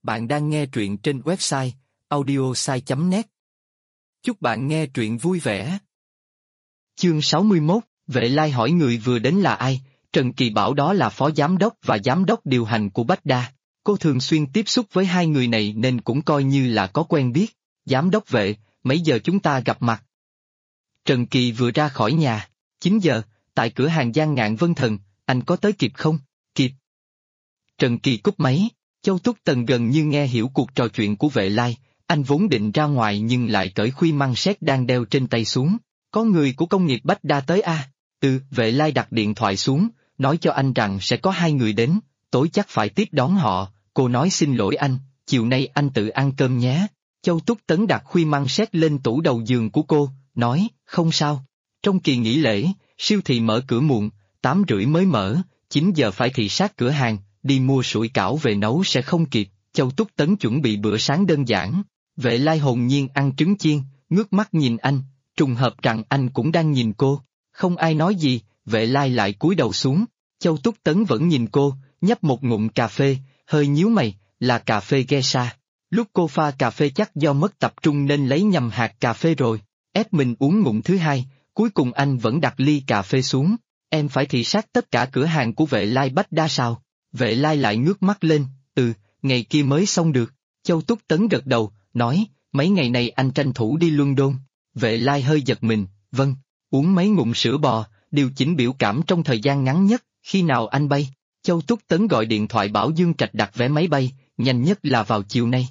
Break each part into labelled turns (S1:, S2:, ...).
S1: Bạn đang nghe truyện trên website audiosai.net. Chúc bạn nghe truyện vui vẻ. Chương 61, Vệ Lai hỏi người vừa đến là ai. Trần Kỳ bảo đó là phó giám đốc và giám đốc điều hành của Bách Đa. Cô thường xuyên tiếp xúc với hai người này nên cũng coi như là có quen biết. Giám đốc Vệ, mấy giờ chúng ta gặp mặt? Trần Kỳ vừa ra khỏi nhà. 9 giờ, tại cửa hàng Giang Ngạn Vân Thần, anh có tới kịp không? Kịp. Trần Kỳ cúp máy. Châu Túc Tần gần như nghe hiểu cuộc trò chuyện của Vệ Lai, anh vốn định ra ngoài nhưng lại cởi khuy măng sét đang đeo trên tay xuống. Có người của công nghiệp Bách Đa tới à? Vệ Lai đặt điện thoại xuống, nói cho anh rằng sẽ có hai người đến, tối chắc phải tiếp đón họ. Cô nói xin lỗi anh, chiều nay anh tự ăn cơm nhé. Châu Túc Tấn đặt khuy măng sét lên tủ đầu giường của cô, nói, không sao. Trong kỳ nghỉ lễ, siêu thị mở cửa muộn, 8:30 mới mở, 9 giờ phải thị sát cửa hàng. Đi mua sủi cảo về nấu sẽ không kịp. Châu Túc Tấn chuẩn bị bữa sáng đơn giản. Vệ Lai hồn nhiên ăn trứng chiên, ngước mắt nhìn anh, trùng hợp rằng anh cũng đang nhìn cô. Không ai nói gì, Vệ Lai lại cúi đầu xuống. Châu Túc Tấn vẫn nhìn cô, nhấp một ngụm cà phê, hơi nhíu mày, là cà phê Geisha. Lúc cô pha cà phê chắc do mất tập trung nên lấy nhầm hạt cà phê rồi. Ép mình uống ngụm thứ hai, cuối cùng anh vẫn đặt ly cà phê xuống. Em phải thị sát tất cả cửa hàng của Vệ Lai Bách Đa sao? Vệ Lai lại ngước mắt lên, ngày kia mới xong được. Châu Túc Tấn gật đầu, nói, mấy ngày này anh tranh thủ đi London. Vệ Lai hơi giật mình, vâng, uống mấy ngụm sữa bò, điều chỉnh biểu cảm trong thời gian ngắn nhất, khi nào anh bay? Châu Túc Tấn gọi điện thoại bảo Dương Trạch đặt vé máy bay, nhanh nhất là vào chiều nay.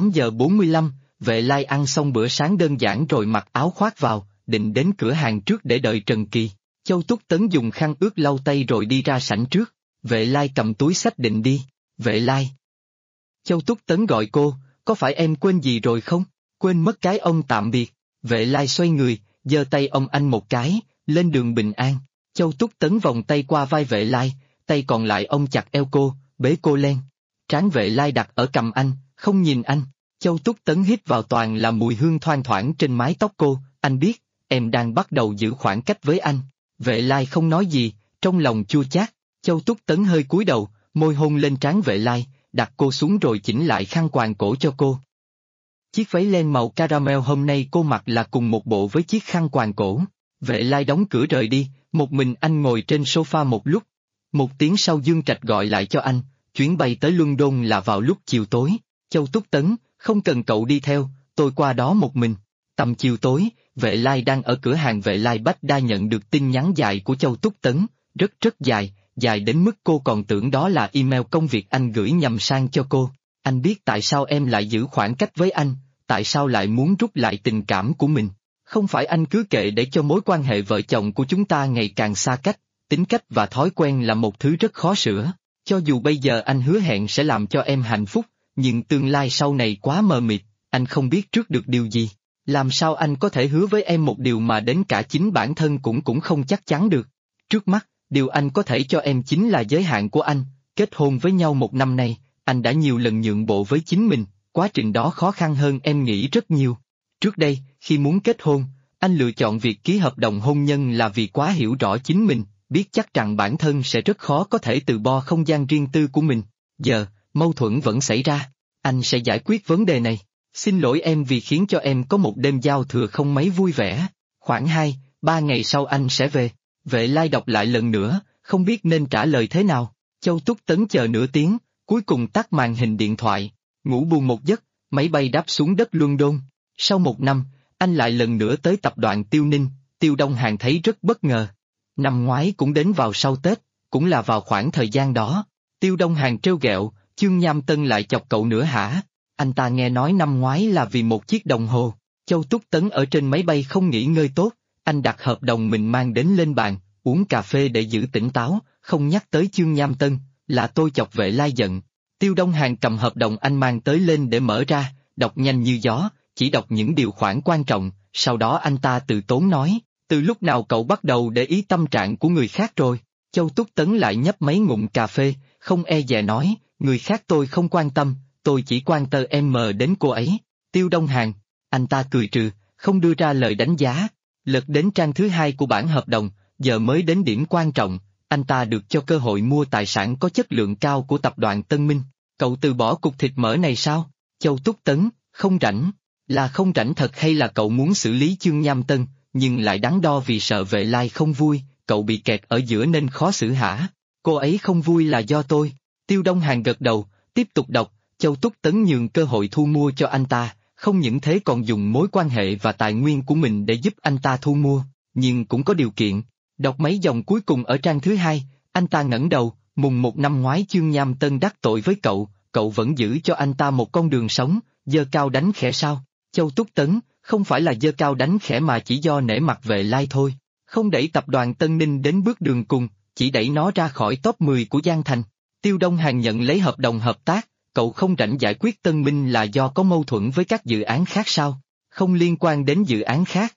S1: 8:45, Vệ Lai ăn xong bữa sáng đơn giản rồi mặc áo khoác vào, định đến cửa hàng trước để đợi Trần Kỳ. Châu Túc Tấn dùng khăn ướt lau tay rồi đi ra sảnh trước. Vệ Lai cầm túi xách định đi. Vệ Lai. Châu Túc Tấn gọi cô, có phải em quên gì rồi không? Quên mất cái ông tạm biệt. Vệ Lai xoay người, giơ tay ông anh một cái, lên đường bình an. Châu Túc Tấn vòng tay qua vai Vệ Lai, tay còn lại ông chặt eo cô, bế cô lên. Trán Vệ Lai đặt ở cằm anh, không nhìn anh. Châu Túc Tấn hít vào toàn là mùi hương thoang thoảng trên mái tóc cô, anh biết, em đang bắt đầu giữ khoảng cách với anh. Vệ Lai không nói gì, trong lòng chua chát. Châu Túc Tấn hơi cúi đầu, môi hôn lên trán Vệ Lai, đặt cô xuống rồi chỉnh lại khăn quàng cổ cho cô. Chiếc váy len màu caramel hôm nay cô mặc là cùng một bộ với chiếc khăn quàng cổ. Vệ Lai đóng cửa rời đi, một mình anh ngồi trên sofa một lúc. 1 tiếng sau Dương Trạch gọi lại cho anh, chuyến bay tới London là vào lúc chiều tối. Châu Túc Tấn, không cần cậu đi theo, tôi qua đó một mình. Tầm chiều tối, Vệ Lai đang ở cửa hàng Vệ Lai Bách Đa nhận được tin nhắn dài của Châu Túc Tấn, rất dài. Dài đến mức cô còn tưởng đó là email công việc anh gửi nhầm sang cho cô. Anh biết tại sao em lại giữ khoảng cách với anh, tại sao lại muốn rút lại tình cảm của mình. Không phải anh cứ kệ để cho mối quan hệ vợ chồng của chúng ta ngày càng xa cách, tính cách và thói quen là một thứ rất khó sửa. Cho dù bây giờ anh hứa hẹn sẽ làm cho em hạnh phúc, nhưng tương lai sau này quá mờ mịt, anh không biết trước được điều gì. Làm sao anh có thể hứa với em một điều mà đến cả chính bản thân cũng không chắc chắn được. Trước mắt, điều anh có thể cho em chính là giới hạn của anh. Kết hôn với nhau 1 năm nay, anh đã nhiều lần nhượng bộ với chính mình, quá trình đó khó khăn hơn em nghĩ rất nhiều. Trước đây, khi muốn kết hôn, anh lựa chọn việc ký hợp đồng hôn nhân là vì quá hiểu rõ chính mình, biết chắc rằng bản thân sẽ rất khó có thể từ bỏ không gian riêng tư của mình. Giờ, mâu thuẫn vẫn xảy ra, anh sẽ giải quyết vấn đề này. Xin lỗi em vì khiến cho em có một đêm giao thừa không mấy vui vẻ. Khoảng 2-3 ngày sau anh sẽ về. Vệ Lai đọc lại lần nữa, không biết nên trả lời thế nào. Châu Túc Tấn chờ nửa tiếng, cuối cùng tắt màn hình điện thoại. Ngủ buồn một giấc, máy bay đáp xuống đất London. Sau 1 năm, anh lại lần nữa tới tập đoàn Tiêu Ninh. Tiêu Đông Hàn thấy rất bất ngờ. Năm ngoái cũng đến vào sau Tết, cũng là vào khoảng thời gian đó. Tiêu Đông Hàn trêu ghẹo, Chương Nham Tân lại chọc cậu nữa hả? Anh ta nghe nói năm ngoái là vì một chiếc đồng hồ. Châu Túc Tấn ở trên máy bay không nghỉ ngơi tốt, anh đặt hợp đồng mình mang đến lên bàn, uống cà phê để giữ tỉnh táo, không nhắc tới Chương Nham Tân, là tôi chọc Vệ Lai giận. Tiêu Đông Hàn cầm hợp đồng anh mang tới lên để mở ra, đọc nhanh như gió, chỉ đọc những điều khoản quan trọng, sau đó anh ta từ tốn nói, từ lúc nào cậu bắt đầu để ý tâm trạng của người khác rồi? Châu Túc Tấn lại nhấp mấy ngụm cà phê, không e dè nói, người khác tôi không quan tâm, tôi chỉ quan tâm đến cô ấy. Tiêu Đông Hàn, anh ta cười trừ, không đưa ra lời đánh giá. Lật đến trang thứ 2 của bản hợp đồng, giờ mới đến điểm quan trọng, anh ta được cho cơ hội mua tài sản có chất lượng cao của tập đoàn Tân Minh. Cậu từ bỏ cục thịt mỡ này sao? Châu Túc Tấn, không rảnh. Là không rảnh thật hay là cậu muốn xử lý Chương Nham Tân, nhưng lại đắn đo vì sợ Vệ Lai không vui, cậu bị kẹt ở giữa nên khó xử hả? Cô ấy không vui là do tôi. Tiêu Đông Hàn gật đầu, tiếp tục đọc, Châu Túc Tấn nhường cơ hội thu mua cho anh ta, không những thế còn dùng mối quan hệ và tài nguyên của mình để giúp anh ta thu mua, nhưng cũng có điều kiện. Đọc mấy dòng cuối cùng ở trang thứ hai, anh ta ngẩng đầu, mùng 1 năm ngoái Chương Nham Tân đắc tội với cậu vẫn giữ cho anh ta một con đường sống, giơ cao đánh khẽ sao? Châu Túc Tấn, không phải là giơ cao đánh khẽ mà chỉ do nể mặt Vệ Lai thôi, không đẩy tập đoàn Tân Ninh đến bước đường cùng, chỉ đẩy nó ra khỏi top 10 của Giang Thành. Tiêu Đông Hàn nhận lấy hợp đồng hợp tác, cậu không rảnh giải quyết Tân Minh là do có mâu thuẫn với các dự án khác sao? Không liên quan đến dự án khác.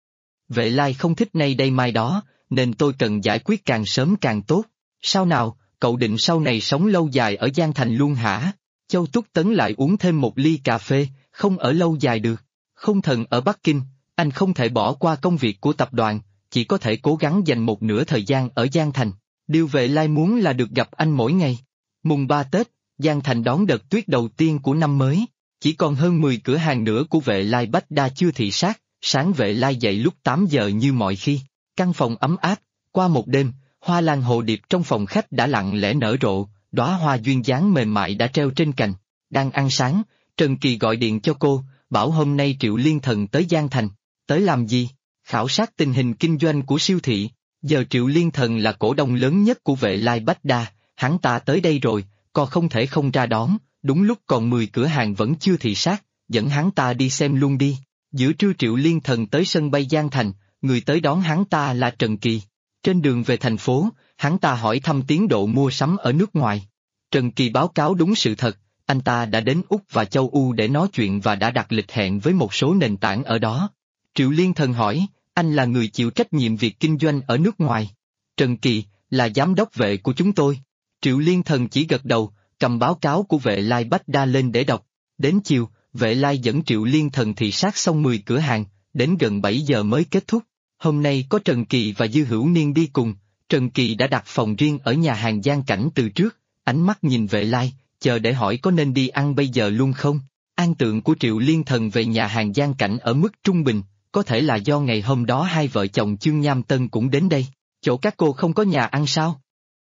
S1: Vệ Lai không thích nay đây mai đó, nên tôi cần giải quyết càng sớm càng tốt. Sao nào, cậu định sau này sống lâu dài ở Giang Thành luôn hả? Châu Túc Tấn lại uống thêm một ly cà phê, không ở lâu dài được. Không thần ở Bắc Kinh, anh không thể bỏ qua công việc của tập đoàn, chỉ có thể cố gắng dành một nửa thời gian ở Giang Thành. Điều Vệ Lai muốn là được gặp anh mỗi ngày. Mùng 3 Tết, Giang Thành đón đợt tuyết đầu tiên của năm mới, chỉ còn hơn 10 cửa hàng nữa của Vệ Lai Bách Đa chưa thị sát, sáng Vệ Lai dậy lúc 8 giờ như mọi khi. Căn phòng ấm áp, qua một đêm, hoa lan hồ điệp trong phòng khách đã lặng lẽ nở rộ, đóa hoa duyên dáng mềm mại đã treo trên cành. Đang ăn sáng, Trần Kỳ gọi điện cho cô, bảo hôm nay Triệu Liên Thần tới Giang Thành. Tới làm gì? Khảo sát tình hình kinh doanh của siêu thị. Giờ Triệu Liên Thần là cổ đông lớn nhất của Vệ Lai Bách Đa, hắn ta tới đây rồi, còn không thể không ra đón, đúng lúc còn 10 cửa hàng vẫn chưa thị sát, dẫn hắn ta đi xem luôn đi. Giữa trưa Triệu Liên Thần tới sân bay Giang Thành, người tới đón hắn ta là Trần Kỳ. Trên đường về thành phố, hắn ta hỏi thăm tiến độ mua sắm ở nước ngoài. Trần Kỳ báo cáo đúng sự thật, anh ta đã đến Úc và châu Âu để nói chuyện và đã đặt lịch hẹn với một số nền tảng ở đó. Triệu Liên Thần hỏi, anh là người chịu trách nhiệm việc kinh doanh ở nước ngoài. Trần Kỳ, là giám đốc Vệ của chúng tôi. Triệu Liên Thần chỉ gật đầu, cầm báo cáo của Vệ Lai Bách Đa lên để đọc. Đến chiều, Vệ Lai dẫn Triệu Liên Thần thị sát xong 10 cửa hàng, đến gần 7 giờ mới kết thúc. Hôm nay có Trần Kỳ và Dư Hữu Niên đi cùng, Trần Kỳ đã đặt phòng riêng ở nhà hàng Giang Cảnh từ trước, ánh mắt nhìn Vệ Lai, chờ để hỏi có nên đi ăn bây giờ luôn không. An tượng của Triệu Liên Thần về nhà hàng Giang Cảnh ở mức trung bình, có thể là do ngày hôm đó hai vợ chồng Chương Nham Tân cũng đến đây, chỗ các cô không có nhà ăn sao?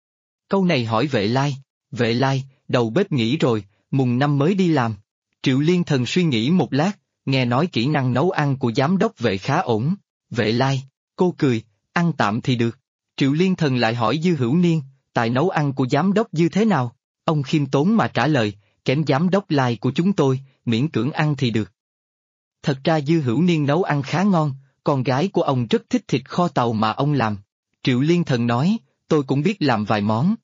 S1: Câu này hỏi Vệ Lai, đầu bếp nghỉ rồi, mùng 5 mới đi làm. Triệu Liên Thần suy nghĩ một lát, nghe nói kỹ năng nấu ăn của giám đốc Vệ khá ổn. Vệ Lai, cô cười, ăn tạm thì được. Triệu Liên Thần lại hỏi Dư Hữu Niên, tài nấu ăn của giám đốc Dư thế nào? Ông khiêm tốn mà trả lời, kém giám đốc Lai của chúng tôi, miễn cưỡng ăn thì được. Thật ra Dư Hữu Niên nấu ăn khá ngon, con gái của ông rất thích thịt kho tàu mà ông làm. Triệu Liên Thần nói, tôi cũng biết làm vài món.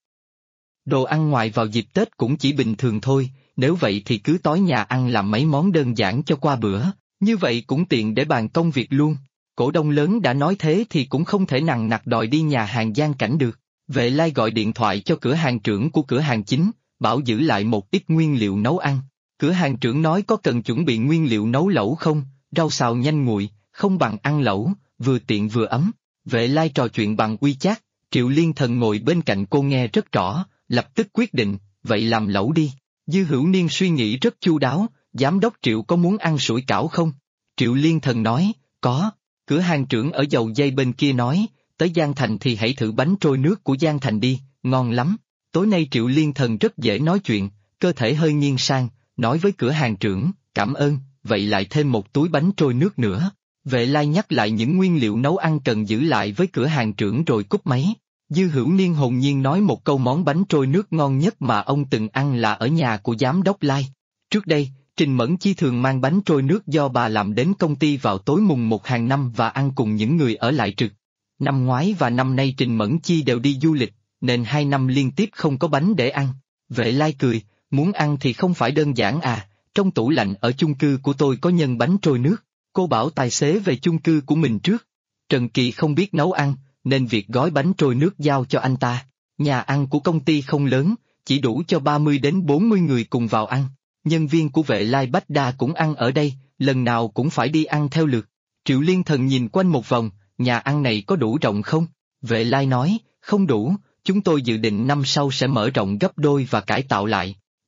S1: Đồ ăn ngoài vào dịp Tết cũng chỉ bình thường thôi, nếu vậy thì cứ tối nhà ăn làm mấy món đơn giản cho qua bữa, như vậy cũng tiện để bàn công việc luôn. Cổ đông lớn đã nói thế thì cũng không thể nằng nặc đòi đi nhà hàng Giang Cảnh được. Vệ Lai gọi điện thoại cho cửa hàng trưởng của cửa hàng chính, bảo giữ lại một ít nguyên liệu nấu ăn. Cửa hàng trưởng nói có cần chuẩn bị nguyên liệu nấu lẩu không, rau xào nhanh nguội, không bằng ăn lẩu, vừa tiện vừa ấm. Vệ Lai trò chuyện bằng WeChat, Triệu Liên Thần ngồi bên cạnh cô nghe rất rõ, lập tức quyết định, vậy làm lẩu đi. Dư Hữu Niên suy nghĩ rất chu đáo, giám đốc Triệu có muốn ăn sủi cảo không? Triệu Liên Thần nói, có. Cửa hàng trưởng ở dầu dây bên kia nói, tới Giang Thành thì hãy thử bánh trôi nước của Giang Thành đi, ngon lắm. Tối nay Triệu Liên Thần rất dễ nói chuyện, cơ thể hơi nghiêng sang, nói với cửa hàng trưởng, cảm ơn, vậy lại thêm một túi bánh trôi nước nữa. Vệ Lai nhắc lại những nguyên liệu nấu ăn cần giữ lại với cửa hàng trưởng rồi cúp máy. Dư Hữu Niên hồn nhiên nói một câu món bánh trôi nước ngon nhất mà ông từng ăn là ở nhà của giám đốc Lai. Trước đây, Trình Mẫn Chi thường mang bánh trôi nước do bà làm đến công ty vào tối mùng 1 hàng năm và ăn cùng những người ở lại trực. Năm ngoái và năm nay Trình Mẫn Chi đều đi du lịch, nên 2 năm liên tiếp không có bánh để ăn. Vệ Lai cười, muốn ăn thì không phải đơn giản à, trong tủ lạnh ở chung cư của tôi có nhân bánh trôi nước, cô bảo tài xế về chung cư của mình trước. Trần Kỳ không biết nấu ăn, nên việc gói bánh trôi nước giao cho anh ta. Nhà ăn của công ty không lớn, chỉ đủ cho 30 đến 40 người cùng vào ăn. Nhân viên của Vệ Lai Bách Đa cũng ăn ở đây, lần nào cũng phải đi ăn theo lượt. Triệu Liên Thần nhìn quanh một vòng, nhà ăn này có đủ rộng không? Vệ Lai nói, không đủ, chúng tôi dự định năm sau sẽ mở rộng gấp đôi và cải tạo lại.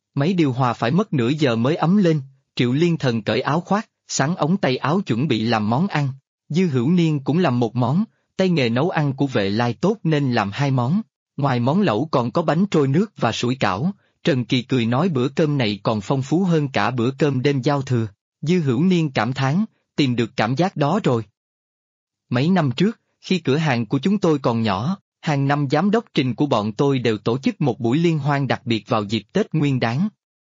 S1: Máy điều hòa phải mất nửa giờ mới ấm lên, Triệu Liên Thần cởi áo khoác, xắn ống tay áo chuẩn bị làm món ăn. Dư Hữu Niên cũng làm một món, tay nghề nấu ăn của Vệ Lai tốt nên làm hai món. Ngoài món lẩu còn có bánh trôi nước và sủi cảo, Trần Kỳ cười nói bữa cơm này còn phong phú hơn cả bữa cơm đêm giao thừa. Dư Hữu Niên cảm thán, tìm được cảm giác đó rồi. Mấy năm trước, khi cửa hàng của chúng tôi còn nhỏ, hàng năm giám đốc Trình của bọn tôi đều tổ chức một buổi liên hoan đặc biệt vào dịp Tết Nguyên Đán.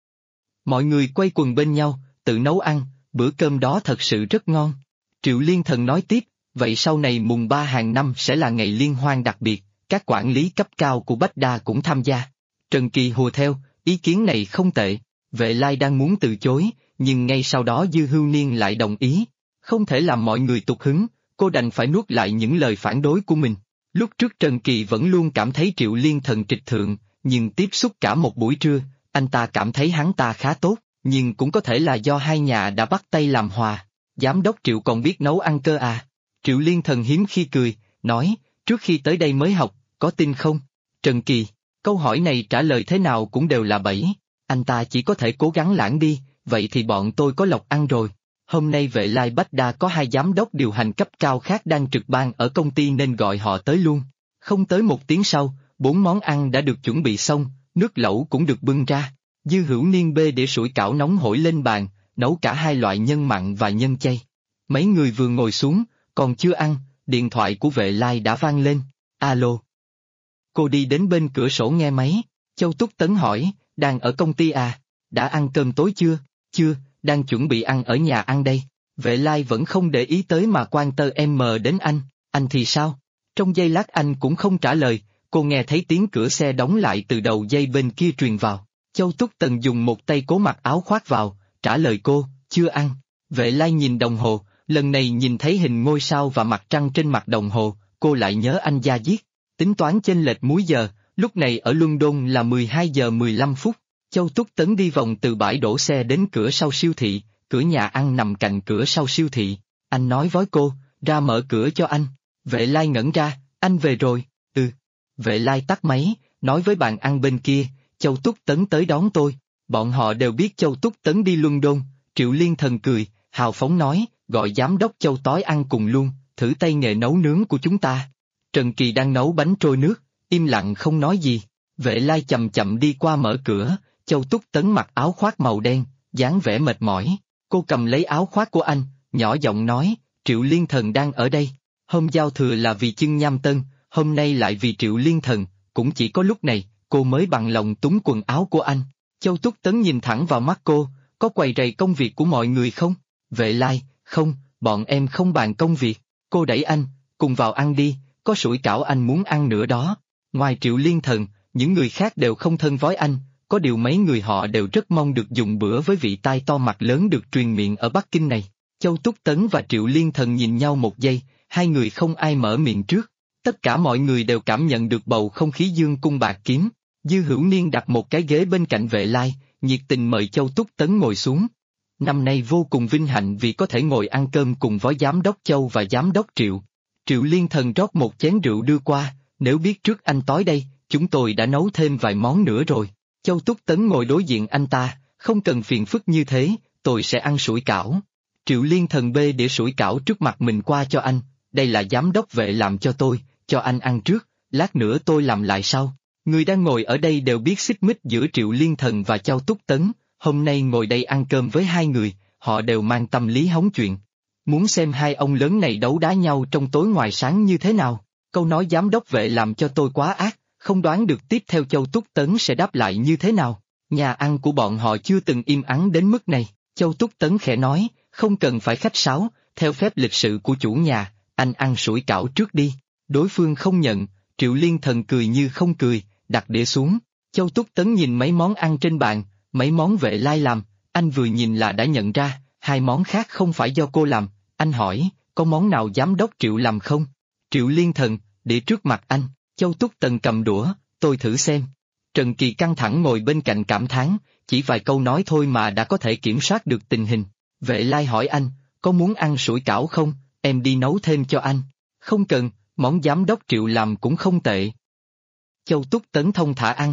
S1: Mọi người quây quần bên nhau, tự nấu ăn, bữa cơm đó thật sự rất ngon. Triệu Liên Thần nói tiếp, vậy sau này mùng 3 hàng năm sẽ là ngày liên hoan đặc biệt, các quản lý cấp cao của Bách Đa cũng tham gia. Trần Kỳ hùa theo, ý kiến này không tệ. Vệ Lai đang muốn từ chối, nhưng ngay sau đó Dư Hữu Niên lại đồng ý. Không thể làm mọi người tụt hứng, cô đành phải nuốt lại những lời phản đối của mình. Lúc trước Trần Kỳ vẫn luôn cảm thấy Triệu Liên Thần trịch thượng, nhưng tiếp xúc cả một buổi trưa, anh ta cảm thấy hắn ta khá tốt, nhưng cũng có thể là do hai nhà đã bắt tay làm hòa. Giám đốc Triệu còn biết nấu ăn cơ à? Triệu Liên Thần hiếm khi cười, nói, trước khi tới đây mới học, có tin không? Trần Kỳ, câu hỏi này trả lời thế nào cũng đều là bẫy, anh ta chỉ có thể cố gắng lãng đi, vậy thì bọn tôi có lộc ăn rồi. Hôm nay Vệ Lai Bách Đa có hai giám đốc điều hành cấp cao khác đang trực ban ở công ty nên gọi họ tới luôn. Không tới một tiếng sau, 4 món ăn đã được chuẩn bị xong, nước lẩu cũng được bưng ra. Dư Hữu Niên bê đĩa sủi cảo nóng hổi lên bàn, nấu cả hai loại nhân mặn và nhân chay. Mấy người vừa ngồi xuống, còn chưa ăn, điện thoại của Vệ Lai đã vang lên. Alo. Cô đi đến bên cửa sổ nghe máy, Châu Túc Tấn hỏi, đang ở công ty à? Đã ăn cơm tối chưa? Chưa, đang chuẩn bị ăn ở nhà ăn đây. Vệ Lai vẫn không để ý tới mà quan tâm đến anh thì sao? Trong giây lát anh cũng không trả lời, cô nghe thấy tiếng cửa xe đóng lại từ đầu dây bên kia truyền vào. Châu Túc Tần dùng một tay cố mặc áo khoác vào, trả lời cô, chưa ăn. Vệ Lai nhìn đồng hồ, lần này nhìn thấy hình ngôi sao và mặt trăng trên mặt đồng hồ, cô lại nhớ anh Gia Diết. Tính toán chênh lệch múi giờ, lúc này ở London là 12 giờ 15 phút. Châu Túc Tấn đi vòng từ bãi đổ xe đến cửa sau siêu thị, cửa nhà ăn nằm cạnh cửa sau siêu thị. Anh nói với cô, ra mở cửa cho anh. Vệ Lai ngẩn ra, anh về rồi, Vệ Lai tắt máy, nói với bạn ăn bên kia, Châu Túc Tấn tới đón tôi. Bọn họ đều biết Châu Túc Tấn đi London, Triệu Liên Thần cười, hào phóng nói, gọi giám đốc Châu tối ăn cùng luôn, thử tay nghề nấu nướng của chúng ta. Trần Kỳ đang nấu bánh trôi nước, im lặng không nói gì. Vệ Lai chậm chậm đi qua mở cửa, Châu Túc Tấn mặc áo khoác màu đen, dáng vẻ mệt mỏi. Cô cầm lấy áo khoác của anh, nhỏ giọng nói, Triệu Liên Thần đang ở đây. Hôm giao thừa là vì Chưng Nham Tân, hôm nay lại vì Triệu Liên Thần, cũng chỉ có lúc này, cô mới bằng lòng túm quần áo của anh. Châu Túc Tấn nhìn thẳng vào mắt cô, có quầy rầy công việc của mọi người không? Vệ Lai, không, bọn em không bàn công việc. Cô đẩy anh, cùng vào ăn đi, có sủi cảo anh muốn ăn nữa đó. Ngoài Triệu Liên Thần, những người khác đều không thân với anh, có điều mấy người họ đều rất mong được dùng bữa với vị tai to mặt lớn được truyền miệng ở Bắc Kinh này. Châu Túc Tấn và Triệu Liên Thần nhìn nhau một giây, hai người không ai mở miệng trước. Tất cả mọi người đều cảm nhận được bầu không khí dương cung bạc kiếm. Dư Hữu Niên đặt một cái ghế bên cạnh Vệ Lai, nhiệt tình mời Châu Túc Tấn ngồi xuống. Năm nay vô cùng vinh hạnh vì có thể ngồi ăn cơm cùng với giám đốc Châu và giám đốc Triệu. Triệu Liên Thần rót một chén rượu đưa qua, nếu biết trước anh tối đây, chúng tôi đã nấu thêm vài món nữa rồi. Châu Túc Tấn ngồi đối diện anh ta, không cần phiền phức như thế, tôi sẽ ăn sủi cảo. Triệu Liên Thần bê đĩa sủi cảo trước mặt mình qua cho anh, đây là giám đốc Vệ làm cho tôi, cho anh ăn trước, lát nữa tôi làm lại sau. Người đang ngồi ở đây đều biết xích mích giữa Triệu Liên Thần và Châu Túc Tấn, hôm nay ngồi đây ăn cơm với hai người, họ đều mang tâm lý hóng chuyện. Muốn xem hai ông lớn này đấu đá nhau trong tối ngoài sáng như thế nào. Câu nói giám đốc Vệ làm cho tôi quá ác, không đoán được tiếp theo Châu Túc Tấn sẽ đáp lại như thế nào. Nhà ăn của bọn họ chưa từng im ắng đến mức này. Châu Túc Tấn khẽ nói, không cần phải khách sáo, theo phép lịch sự của chủ nhà, anh ăn sủi cảo trước đi. Đối phương không nhận, Triệu Liên Thần cười như không cười, đặt đĩa xuống. Châu Túc Tấn nhìn mấy món ăn trên bàn, mấy món Vệ Lai làm, anh vừa nhìn là đã nhận ra, hai món khác không phải do cô làm. Anh hỏi, có món nào giám đốc Triệu làm không? Triệu Liên Thần, đĩa trước mặt anh, Châu Túc Tần cầm đũa, tôi thử xem. Trần Kỳ căng thẳng ngồi bên cạnh cảm thán, chỉ vài câu nói thôi mà đã có thể kiểm soát được tình hình. Vệ Lai hỏi anh, có muốn ăn sủi cảo không, em đi nấu thêm cho anh. Không cần, món giám đốc Triệu làm cũng không tệ. Châu Túc Tấn thông thả ăn.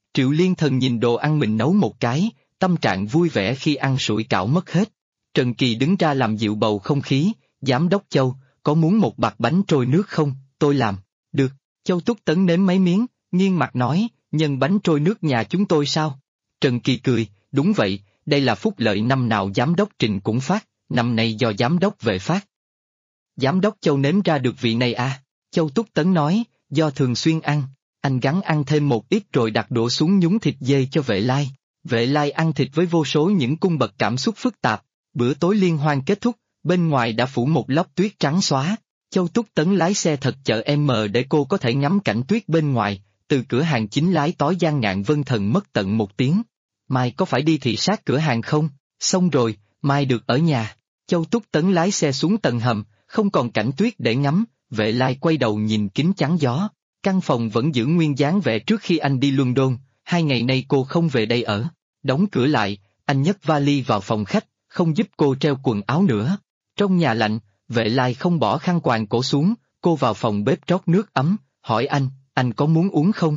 S1: Triệu Liên Thần nhìn đồ ăn mình nấu một cái, tâm trạng vui vẻ khi ăn sủi cảo mất hết. Trần Kỳ đứng ra làm dịu bầu không khí, Giám đốc Châu, có muốn một bạt bánh trôi nước không, tôi làm. Được, Châu Túc Tấn nếm mấy miếng, nghiêng mặt nói, nhân bánh trôi nước nhà chúng tôi sao? Trần Kỳ cười, đúng vậy, đây là phúc lợi năm nào Giám đốc Trình cũng phát, năm nay do Giám đốc Vệ phát. Giám đốc Châu nếm ra được vị này à? Châu Túc Tấn nói, do thường xuyên ăn, anh gắng ăn thêm một ít rồi đặt đũa xuống nhúng thịt dê cho Vệ Lai. Vệ Lai ăn thịt với vô số những cung bậc cảm xúc phức tạp, bữa tối liên hoan kết thúc, bên ngoài đã phủ một lớp tuyết trắng xóa. Châu Túc Tấn lái xe thật chợ M để cô có thể ngắm cảnh tuyết bên ngoài, từ cửa hàng chính lái tối Giang Ngạn Vân Thần mất tận 1 tiếng. Mai có phải đi thị sát cửa hàng không? Xong rồi, mai được ở nhà. Châu Túc Tấn lái xe xuống tầng hầm, không còn cảnh tuyết để ngắm, Vệ Lai quay đầu nhìn kính chắn gió. Căn phòng vẫn giữ nguyên dáng vẻ trước khi anh đi London, 2 ngày nay cô không về đây ở. Đóng cửa lại, anh nhấc vali vào phòng khách, không giúp cô treo quần áo nữa. Trong nhà lạnh, Vệ Lai không bỏ khăn quàng cổ xuống, cô vào phòng bếp rót nước ấm, hỏi anh có muốn uống không?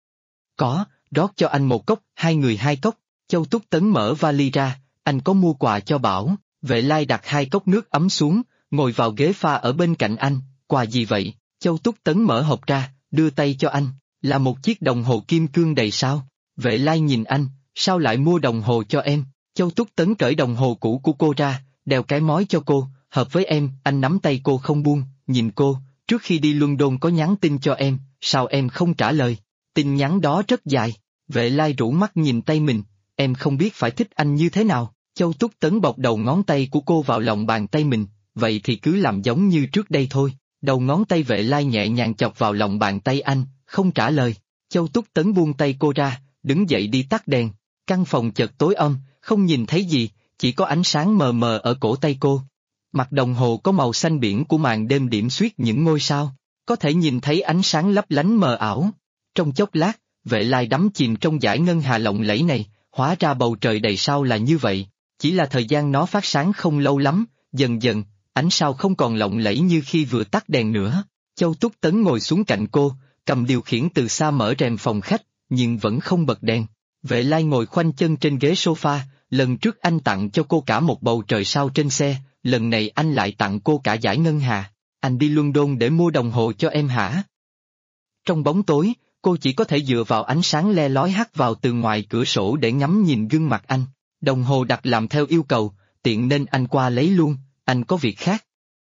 S1: Có, rót cho anh một cốc, 2 người 2 cốc. Châu Túc Tấn mở vali ra, anh có mua quà cho Bảo. Vệ Lai đặt 2 cốc nước ấm xuống, ngồi vào ghế pha ở bên cạnh anh, quà gì vậy? Châu Túc Tấn mở hộp ra, đưa tay cho anh, là một chiếc đồng hồ kim cương đầy sao. Vệ Lai nhìn anh, sao lại mua đồng hồ cho em? Châu Túc Tấn cởi đồng hồ cũ của cô ra, đeo cái mói cho cô, hợp với em. Anh nắm tay cô không buông, nhìn cô, trước khi đi London có nhắn tin cho em, sao em không trả lời? Tin nhắn đó rất dài. Vệ Lai rũ mắt nhìn tay mình, em không biết phải thích anh như thế nào. Châu Túc Tấn bọc đầu ngón tay của cô vào lòng bàn tay mình, vậy thì cứ làm giống như trước đây thôi. Đầu ngón tay Vệ Lai nhẹ nhàng chọc vào lòng bàn tay anh, không trả lời. Châu Túc Tấn buông tay cô ra, đứng dậy đi tắt đèn. Căn phòng chợt tối âm, không nhìn thấy gì, chỉ có ánh sáng mờ mờ ở cổ tay cô. Mặt đồng hồ có màu xanh biển của màn đêm điểm xuyết những ngôi sao, có thể nhìn thấy ánh sáng lấp lánh mờ ảo. Trong chốc lát, Vệ Lai đắm chìm trong dải ngân hà lộng lẫy này, hóa ra bầu trời đầy sao là như vậy, chỉ là thời gian nó phát sáng không lâu lắm, dần dần, ánh sao không còn lộng lẫy như khi vừa tắt đèn nữa. Châu Túc Tấn ngồi xuống cạnh cô, cầm điều khiển từ xa mở rèm phòng khách, nhưng vẫn không bật đèn. Vệ Lai ngồi khoanh chân trên ghế sofa, lần trước anh tặng cho cô cả một bầu trời sao trên xe, lần này anh lại tặng cô cả dải ngân hà. Anh đi London để mua đồng hồ cho em hả? Trong bóng tối, cô chỉ có thể dựa vào ánh sáng le lói hắt vào từ ngoài cửa sổ để ngắm nhìn gương mặt anh. Đồng hồ đặt làm theo yêu cầu, tiện nên anh qua lấy luôn, anh có việc khác.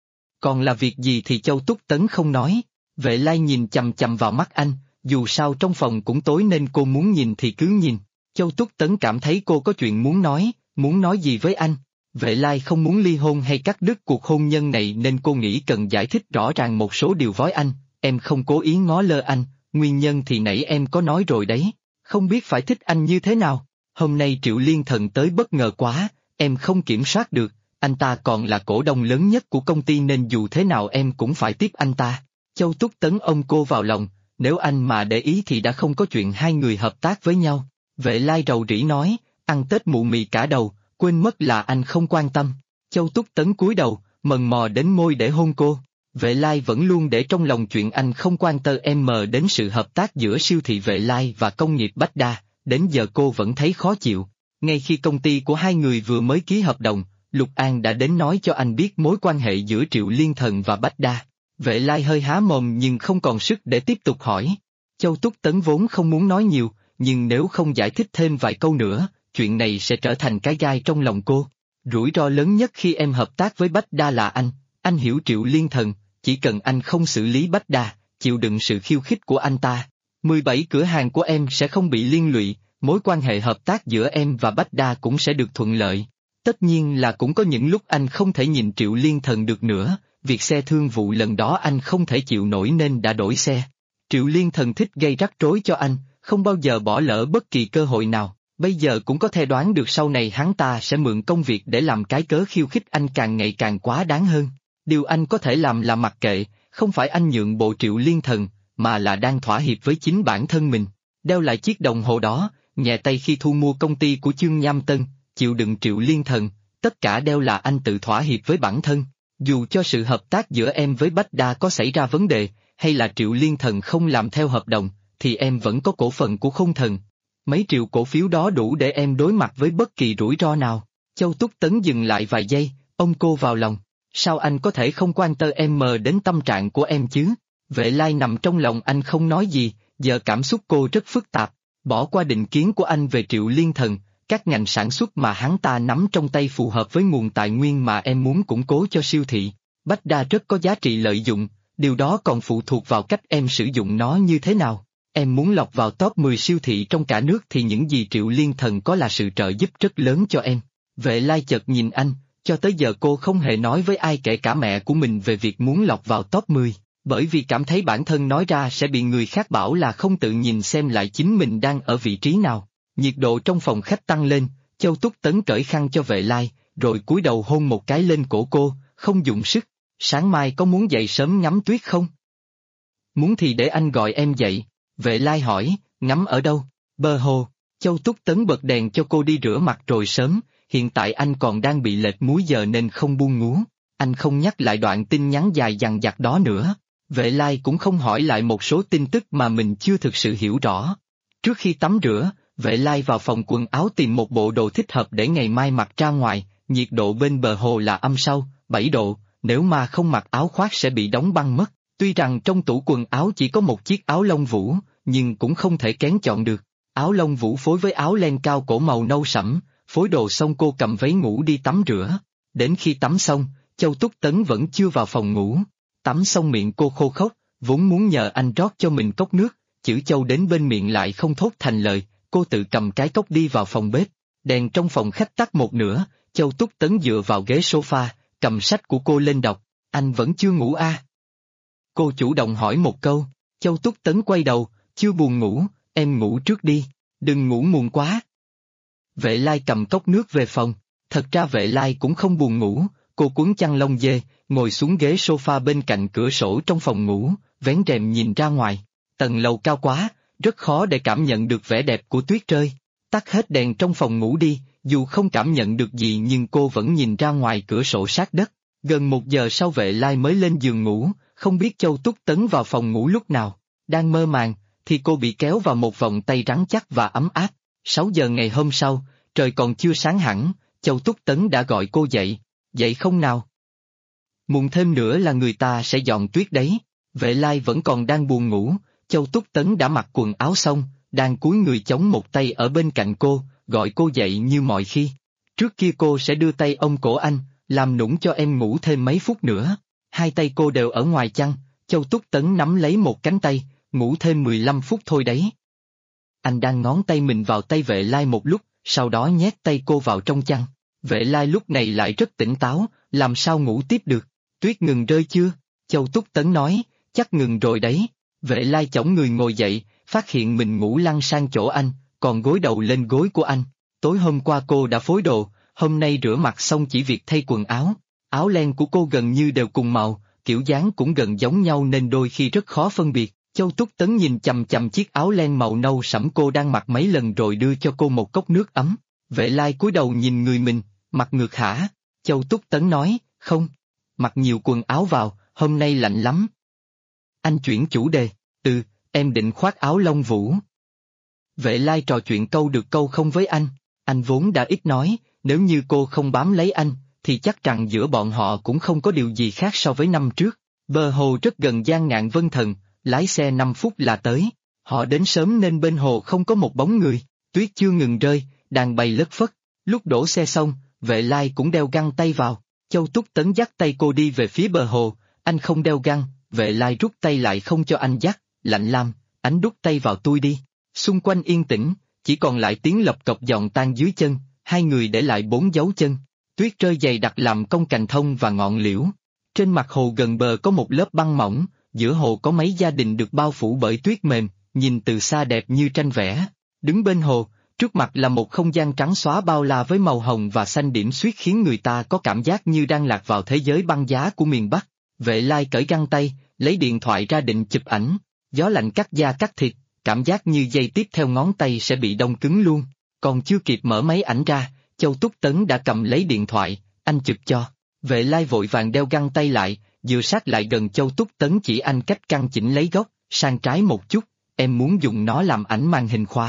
S1: Còn là việc gì thì Châu Túc Tấn không nói. Vệ Lai nhìn chằm chằm vào mắt anh, dù sao trong phòng cũng tối nên cô muốn nhìn thì cứ nhìn. Châu Túc Tấn cảm thấy cô có chuyện muốn nói gì với anh. Vệ Lai không muốn ly hôn hay cắt đứt cuộc hôn nhân này nên cô nghĩ cần giải thích rõ ràng một số điều với anh. Em không cố ý ngó lơ anh, nguyên nhân thì nãy em có nói rồi đấy, không biết phải thích anh như thế nào. Hôm nay Triệu Liên Thần tới bất ngờ quá, em không kiểm soát được, anh ta còn là cổ đông lớn nhất của công ty nên dù thế nào em cũng phải tiếp anh ta. Châu Túc Tấn ôm cô vào lòng, nếu anh mà để ý thì đã không có chuyện hai người hợp tác với nhau. Vệ Lai rầu rĩ nói, ăn Tết mụ mị cả đầu, quên mất là anh không quan tâm. Châu Túc Tấn cúi đầu, mần mò đến môi để hôn cô. Vệ Lai vẫn luôn để trong lòng chuyện anh không quan tâm đến sự hợp tác giữa siêu thị Vệ Lai và công nghiệp Bách Đa, đến giờ cô vẫn thấy khó chịu. Ngay khi công ty của hai người vừa mới ký hợp đồng, Lục An đã đến nói cho anh biết mối quan hệ giữa Triệu Liên Thần và Bách Đa. Vệ Lai hơi há mồm nhưng không còn sức để tiếp tục hỏi. Châu Túc Tấn vốn không muốn nói nhiều, nhưng nếu không giải thích thêm vài câu nữa, chuyện này sẽ trở thành cái gai trong lòng cô. Rủi ro lớn nhất khi em hợp tác với Bách Đa là anh hiểu Triệu Liên Thần, chỉ cần anh không xử lý Bách Đa, chịu đựng sự khiêu khích của anh ta, 17 cửa hàng của em sẽ không bị liên lụy, mối quan hệ hợp tác giữa em và Bách Đa cũng sẽ được thuận lợi. Tất nhiên là cũng có những lúc anh không thể nhìn Triệu Liên Thần được nữa, việc xe thương vụ lần đó anh không thể chịu nổi nên đã đổi xe. Triệu Liên Thần thích gây rắc rối cho anh, không bao giờ bỏ lỡ bất kỳ cơ hội nào, bây giờ cũng có thể đoán được sau này hắn ta sẽ mượn công việc để làm cái cớ khiêu khích anh càng ngày càng quá đáng hơn. Điều anh có thể làm là mặc kệ, không phải anh nhượng bộ Triệu Liên Thần, mà là đang thỏa hiệp với chính bản thân mình. Đeo lại chiếc đồng hồ đó, nhẹ tay khi thu mua công ty của Chương Nham Tân, chịu đựng Triệu Liên Thần, tất cả đều là anh tự thỏa hiệp với bản thân. Dù cho sự hợp tác giữa em với Bách Đa có xảy ra vấn đề, hay là Triệu Liên Thần không làm theo hợp đồng, thì em vẫn có cổ phần của Khôn Thần. Mấy triệu cổ phiếu đó đủ để em đối mặt với bất kỳ rủi ro nào. Châu Túc Tấn dừng lại vài giây, ôm cô vào lòng. Sao anh có thể không quan tâm em đến tâm trạng của em chứ? Vệ Lai nằm trong lòng anh không nói gì, giờ cảm xúc cô rất phức tạp. Bỏ qua định kiến của anh về Triệu Liên Thần, các ngành sản xuất mà hắn ta nắm trong tay phù hợp với nguồn tài nguyên mà em muốn củng cố cho siêu thị. Bách Đa rất có giá trị lợi dụng, điều đó còn phụ thuộc vào cách em sử dụng nó như thế nào. Em muốn lọt vào top 10 siêu thị trong cả nước thì những gì Triệu Liên Thần có là sự trợ giúp rất lớn cho em. Vệ Lai chợt nhìn anh, cho tới giờ cô không hề nói với ai kể cả mẹ của mình về việc muốn lọt vào top 10, bởi vì cảm thấy bản thân nói ra sẽ bị người khác bảo là không tự nhìn xem lại chính mình đang ở vị trí nào. Nhiệt độ trong phòng khách tăng lên, Châu Túc Tấn cởi khăn cho Vệ Lai, rồi cúi đầu hôn một cái lên cổ cô, không dùng sức. Sáng mai có muốn dậy sớm ngắm tuyết không? Muốn thì để anh gọi em dậy. Vệ Lai hỏi, ngắm ở đâu? Bờ hồ. Châu Túc Tấn bật đèn cho cô đi rửa mặt rồi sớm, hiện tại anh còn đang bị lệch múi giờ nên không buông ngủ. Anh không nhắc lại đoạn tin nhắn dài dằng dặc đó nữa. Vệ Lai cũng không hỏi lại một số tin tức mà mình chưa thực sự hiểu rõ. Trước khi tắm rửa, Vệ Lai vào phòng quần áo tìm một bộ đồ thích hợp để ngày mai mặc ra ngoài, nhiệt độ bên bờ hồ là âm sau, 7 độ, nếu mà không mặc áo khoác sẽ bị đóng băng mất. Tuy rằng trong tủ quần áo chỉ có một chiếc áo lông vũ, nhưng cũng không thể kén chọn được. Áo lông vũ phối với áo len cao cổ màu nâu sẫm, phối đồ xong cô cầm váy ngủ đi tắm rửa. Đến khi tắm xong, Châu Túc Tấn vẫn chưa vào phòng ngủ. Tắm xong miệng cô khô khốc, vốn muốn nhờ anh rót cho mình cốc nước, chữ Châu đến bên miệng lại không thốt thành lời, cô tự cầm cái cốc đi vào phòng bếp. Đèn trong phòng khách tắt một nửa, Châu Túc Tấn dựa vào ghế sofa, cầm sách của cô lên đọc. Anh vẫn chưa ngủ à? Cô chủ động hỏi một câu. Châu Túc Tấn quay đầu, chưa buồn ngủ, em ngủ trước đi, đừng ngủ muộn quá. Vệ Lai cầm cốc nước về phòng, thật ra Vệ Lai cũng không buồn ngủ, cô quấn chăn lông dê, ngồi xuống ghế sofa bên cạnh cửa sổ trong phòng ngủ, vén rèm nhìn ra ngoài. Tầng lầu cao quá, rất khó để cảm nhận được vẻ đẹp của tuyết rơi. Tắt hết đèn trong phòng ngủ đi, dù không cảm nhận được gì nhưng cô vẫn nhìn ra ngoài cửa sổ sát đất. Gần 1 giờ sau Vệ Lai mới lên giường ngủ, không biết Châu Túc Tấn vào phòng ngủ lúc nào. Đang mơ màng, thì cô bị kéo vào một vòng tay rắn chắc và ấm áp. 6 giờ ngày hôm sau, trời còn chưa sáng hẳn, Châu Túc Tấn đã gọi cô dậy. Dậy không nào? Muộn thêm nữa là người ta sẽ dọn tuyết đấy. Vệ Lai vẫn còn đang buồn ngủ, Châu Túc Tấn đã mặc quần áo xong, đang cúi người chống một tay ở bên cạnh cô, gọi cô dậy như mọi khi. Trước kia cô sẽ đưa tay ôm cổ anh, làm nũng cho em ngủ thêm mấy phút nữa. Hai tay cô đều ở ngoài chăn, Châu Túc Tấn nắm lấy một cánh tay, ngủ thêm 15 phút thôi đấy. Anh đang ngón tay mình vào tay Vệ Lai một lúc, sau đó nhét tay cô vào trong chăn. Vệ Lai lúc này lại rất tỉnh táo, làm sao ngủ tiếp được. Tuyết ngừng rơi chưa? Châu Túc Tấn nói, chắc ngừng rồi đấy. Vệ Lai chổng người ngồi dậy, phát hiện mình ngủ lăn sang chỗ anh, còn gối đầu lên gối của anh. Tối hôm qua cô đã phối đồ, hôm nay rửa mặt xong chỉ việc thay quần áo. Áo len của cô gần như đều cùng màu, kiểu dáng cũng gần giống nhau nên đôi khi rất khó phân biệt. Châu Túc Tấn nhìn chằm chằm chiếc áo len màu nâu sẫm cô đang mặc mấy lần rồi đưa cho cô một cốc nước ấm. Vệ Lai cúi đầu nhìn người mình, mặc ngược hả? Châu Túc Tấn nói, không. Mặc nhiều quần áo vào, hôm nay lạnh lắm. Anh chuyển chủ đề, em định khoác áo lông vũ. Vệ Lai trò chuyện câu được câu không với anh vốn đã ít nói, nếu như cô không bám lấy anh, thì chắc rằng giữa bọn họ cũng không có điều gì khác so với năm trước. Bờ hồ rất gần Giang Ngạn Vân Thần, lái xe 5 phút là tới. Họ đến sớm nên bên hồ không có một bóng người, tuyết chưa ngừng rơi, đang bay lất phất. Lúc đổ xe xong, Vệ Lai cũng đeo găng tay vào. Châu Túc Tấn dắt tay cô đi về phía bờ hồ, anh không đeo găng, Vệ Lai rút tay lại không cho anh dắt, lạnh lam, anh đút tay vào tôi đi. Xung quanh yên tĩnh, chỉ còn lại tiếng lập cập giòn tan dưới chân, hai người để lại 4 dấu chân. Tuyết rơi dày đặc làm cong cành thông và ngọn liễu. Trên mặt hồ gần bờ có một lớp băng mỏng, giữa hồ có mấy gia đình được bao phủ bởi tuyết mềm, nhìn từ xa đẹp như tranh vẽ. Đứng bên hồ, trước mặt là một không gian trắng xóa bao la với màu hồng và xanh điểm xuyết khiến người ta có cảm giác như đang lạc vào thế giới băng giá của miền Bắc. Vệ Lai cởi găng tay, lấy điện thoại ra định chụp ảnh. Gió lạnh cắt da cắt thịt, cảm giác như dây tiếp theo ngón tay sẽ bị đông cứng luôn. Còn chưa kịp mở máy ảnh ra, Châu Túc Tấn đã cầm lấy điện thoại, anh chụp cho. Vệ Lai vội vàng đeo găng tay lại, dựa sát lại gần Châu Túc Tấn chỉ anh cách căn chỉnh lấy góc, sang trái một chút, em muốn dùng nó làm ảnh màn hình khóa.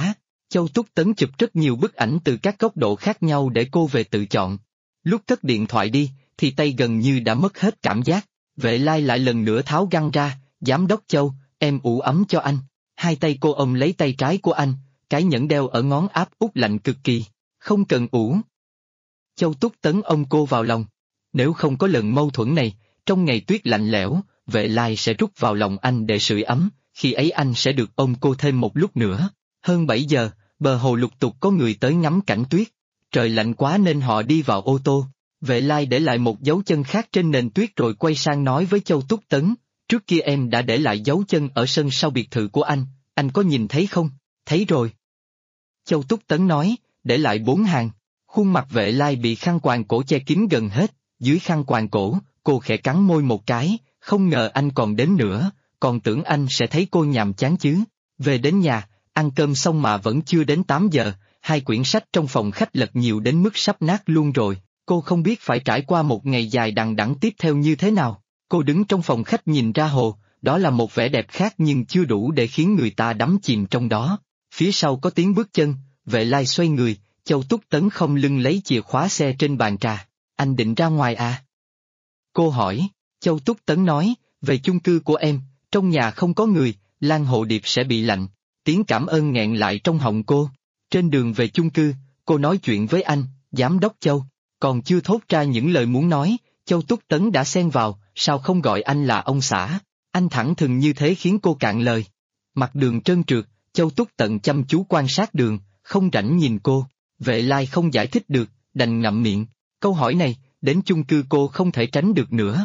S1: Châu Túc Tấn chụp rất nhiều bức ảnh từ các góc độ khác nhau để cô về tự chọn. Lúc cất điện thoại đi, thì tay gần như đã mất hết cảm giác. Vệ Lai lại lần nữa tháo găng ra, giám đốc Châu, em ủ ấm cho anh. Hai tay cô ôm lấy tay trái của anh, cái nhẫn đeo ở ngón áp út lạnh cực kỳ. Không cần ủ. Châu Túc Tấn ôm cô vào lòng. Nếu không có lần mâu thuẫn này, trong ngày tuyết lạnh lẽo, Vệ Lai sẽ rút vào lòng anh để sưởi ấm, khi ấy anh sẽ được ôm cô thêm một lúc nữa. Hơn 7 giờ, bờ hồ lục tục có người tới ngắm cảnh tuyết. Trời lạnh quá nên họ đi vào ô tô. Vệ Lai để lại một dấu chân khác trên nền tuyết rồi quay sang nói với Châu Túc Tấn, trước kia em đã để lại dấu chân ở sân sau biệt thự của anh có nhìn thấy không? Thấy rồi. Châu Túc Tấn nói, để lại 4 hàng. Khuôn mặt Vệ Lai bị khăn quàng cổ che kín gần hết, dưới khăn quàng cổ, cô khẽ cắn môi một cái, không ngờ anh còn đến nữa, còn tưởng anh sẽ thấy cô nhàm chán chứ. Về đến nhà, ăn cơm xong mà vẫn chưa đến 8 giờ, 2 quyển sách trong phòng khách lật nhiều đến mức sắp nát luôn rồi, cô không biết phải trải qua một ngày dài đằng đẵng tiếp theo như thế nào. Cô đứng trong phòng khách nhìn ra hồ, đó là một vẻ đẹp khác nhưng chưa đủ để khiến người ta đắm chìm trong đó. Phía sau có tiếng bước chân, Vệ Lai xoay người, Châu Túc Tấn không lưng lấy chìa khóa xe trên bàn trà. Anh định ra ngoài à? Cô hỏi. Châu Túc Tấn nói, về chung cư của em, trong nhà không có người, Lan Hồ Điệp sẽ bị lạnh. Tiếng cảm ơn nghẹn lại trong họng cô. Trên đường về chung cư, cô nói chuyện với anh, giám đốc Châu. Còn chưa thốt ra những lời muốn nói, Châu Túc Tấn đã xen vào, sao không gọi anh là ông xã? Anh thẳng thừng như thế khiến cô cạn lời. Mặt đường trơn trượt, Châu Túc Tận chăm chú quan sát đường, không rảnh nhìn cô. Vệ Lai không giải thích được, đành ngậm miệng. Câu hỏi này, đến chung cư cô không thể tránh được nữa.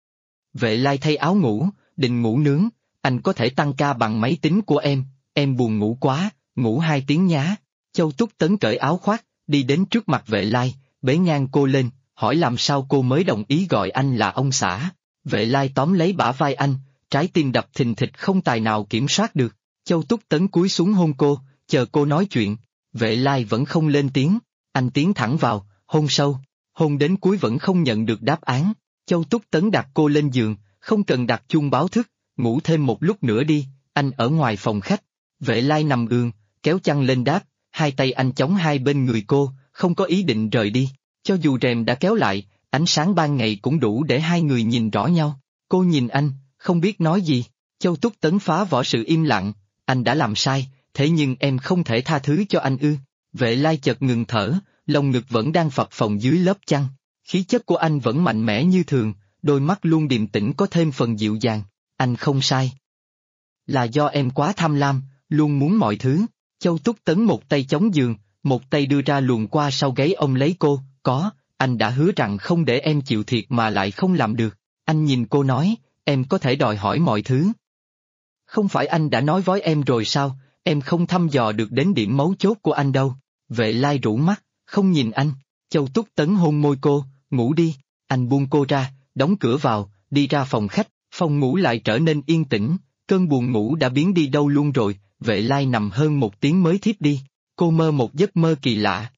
S1: Vệ Lai thay áo ngủ, định ngủ nướng, anh có thể tăng ca bằng máy tính của em buồn ngủ quá, ngủ 2 tiếng nhá. Châu Túc Tấn cởi áo khoác, đi đến trước mặt Vệ Lai, bế ngang cô lên, hỏi làm sao cô mới đồng ý gọi anh là ông xã. Vệ Lai tóm lấy bả vai anh, trái tim đập thình thịch không tài nào kiểm soát được. Châu Túc Tấn cúi xuống hôn cô, chờ cô nói chuyện. Vệ Lai vẫn không lên tiếng, anh tiến thẳng vào, hôn sâu, hôn đến cuối vẫn không nhận được đáp án. Châu Túc Tấn đặt cô lên giường, không cần đặt chuông báo thức, ngủ thêm một lúc nữa đi, anh ở ngoài phòng khách. Vệ Lai nằm ườn, kéo chăn lên đáp, hai tay anh chống hai bên người cô, không có ý định rời đi. Cho dù rèm đã kéo lại, ánh sáng ban ngày cũng đủ để hai người nhìn rõ nhau. Cô nhìn anh, không biết nói gì. Châu Túc Tấn phá vỡ sự im lặng, anh đã làm sai, thế nhưng em không thể tha thứ cho anh ư? Vệ Lai chợt ngừng thở, lồng ngực vẫn đang phập phồng dưới lớp chăn. Khí chất của anh vẫn mạnh mẽ như thường, đôi mắt luôn điềm tĩnh có thêm phần dịu dàng. Anh không sai. Là do em quá tham lam, luôn muốn mọi thứ. Châu Túc Tấn một tay chống giường, một tay đưa ra luồn qua sau gáy ôm lấy cô. Anh đã hứa rằng không để em chịu thiệt mà lại không làm được. Anh nhìn cô nói, em có thể đòi hỏi mọi thứ. Không phải anh đã nói với em rồi sao, em không thăm dò được đến điểm mấu chốt của anh đâu. Vệ Lai rũ mắt, không nhìn anh. Châu Túc Tấn hôn môi cô, ngủ đi. Anh buông cô ra, đóng cửa vào, đi ra phòng khách. Phòng ngủ lại trở nên yên tĩnh, cơn buồn ngủ đã biến đi đâu luôn rồi. Vệ Lai nằm hơn 1 tiếng mới thiếp đi. Cô mơ một giấc mơ kỳ lạ.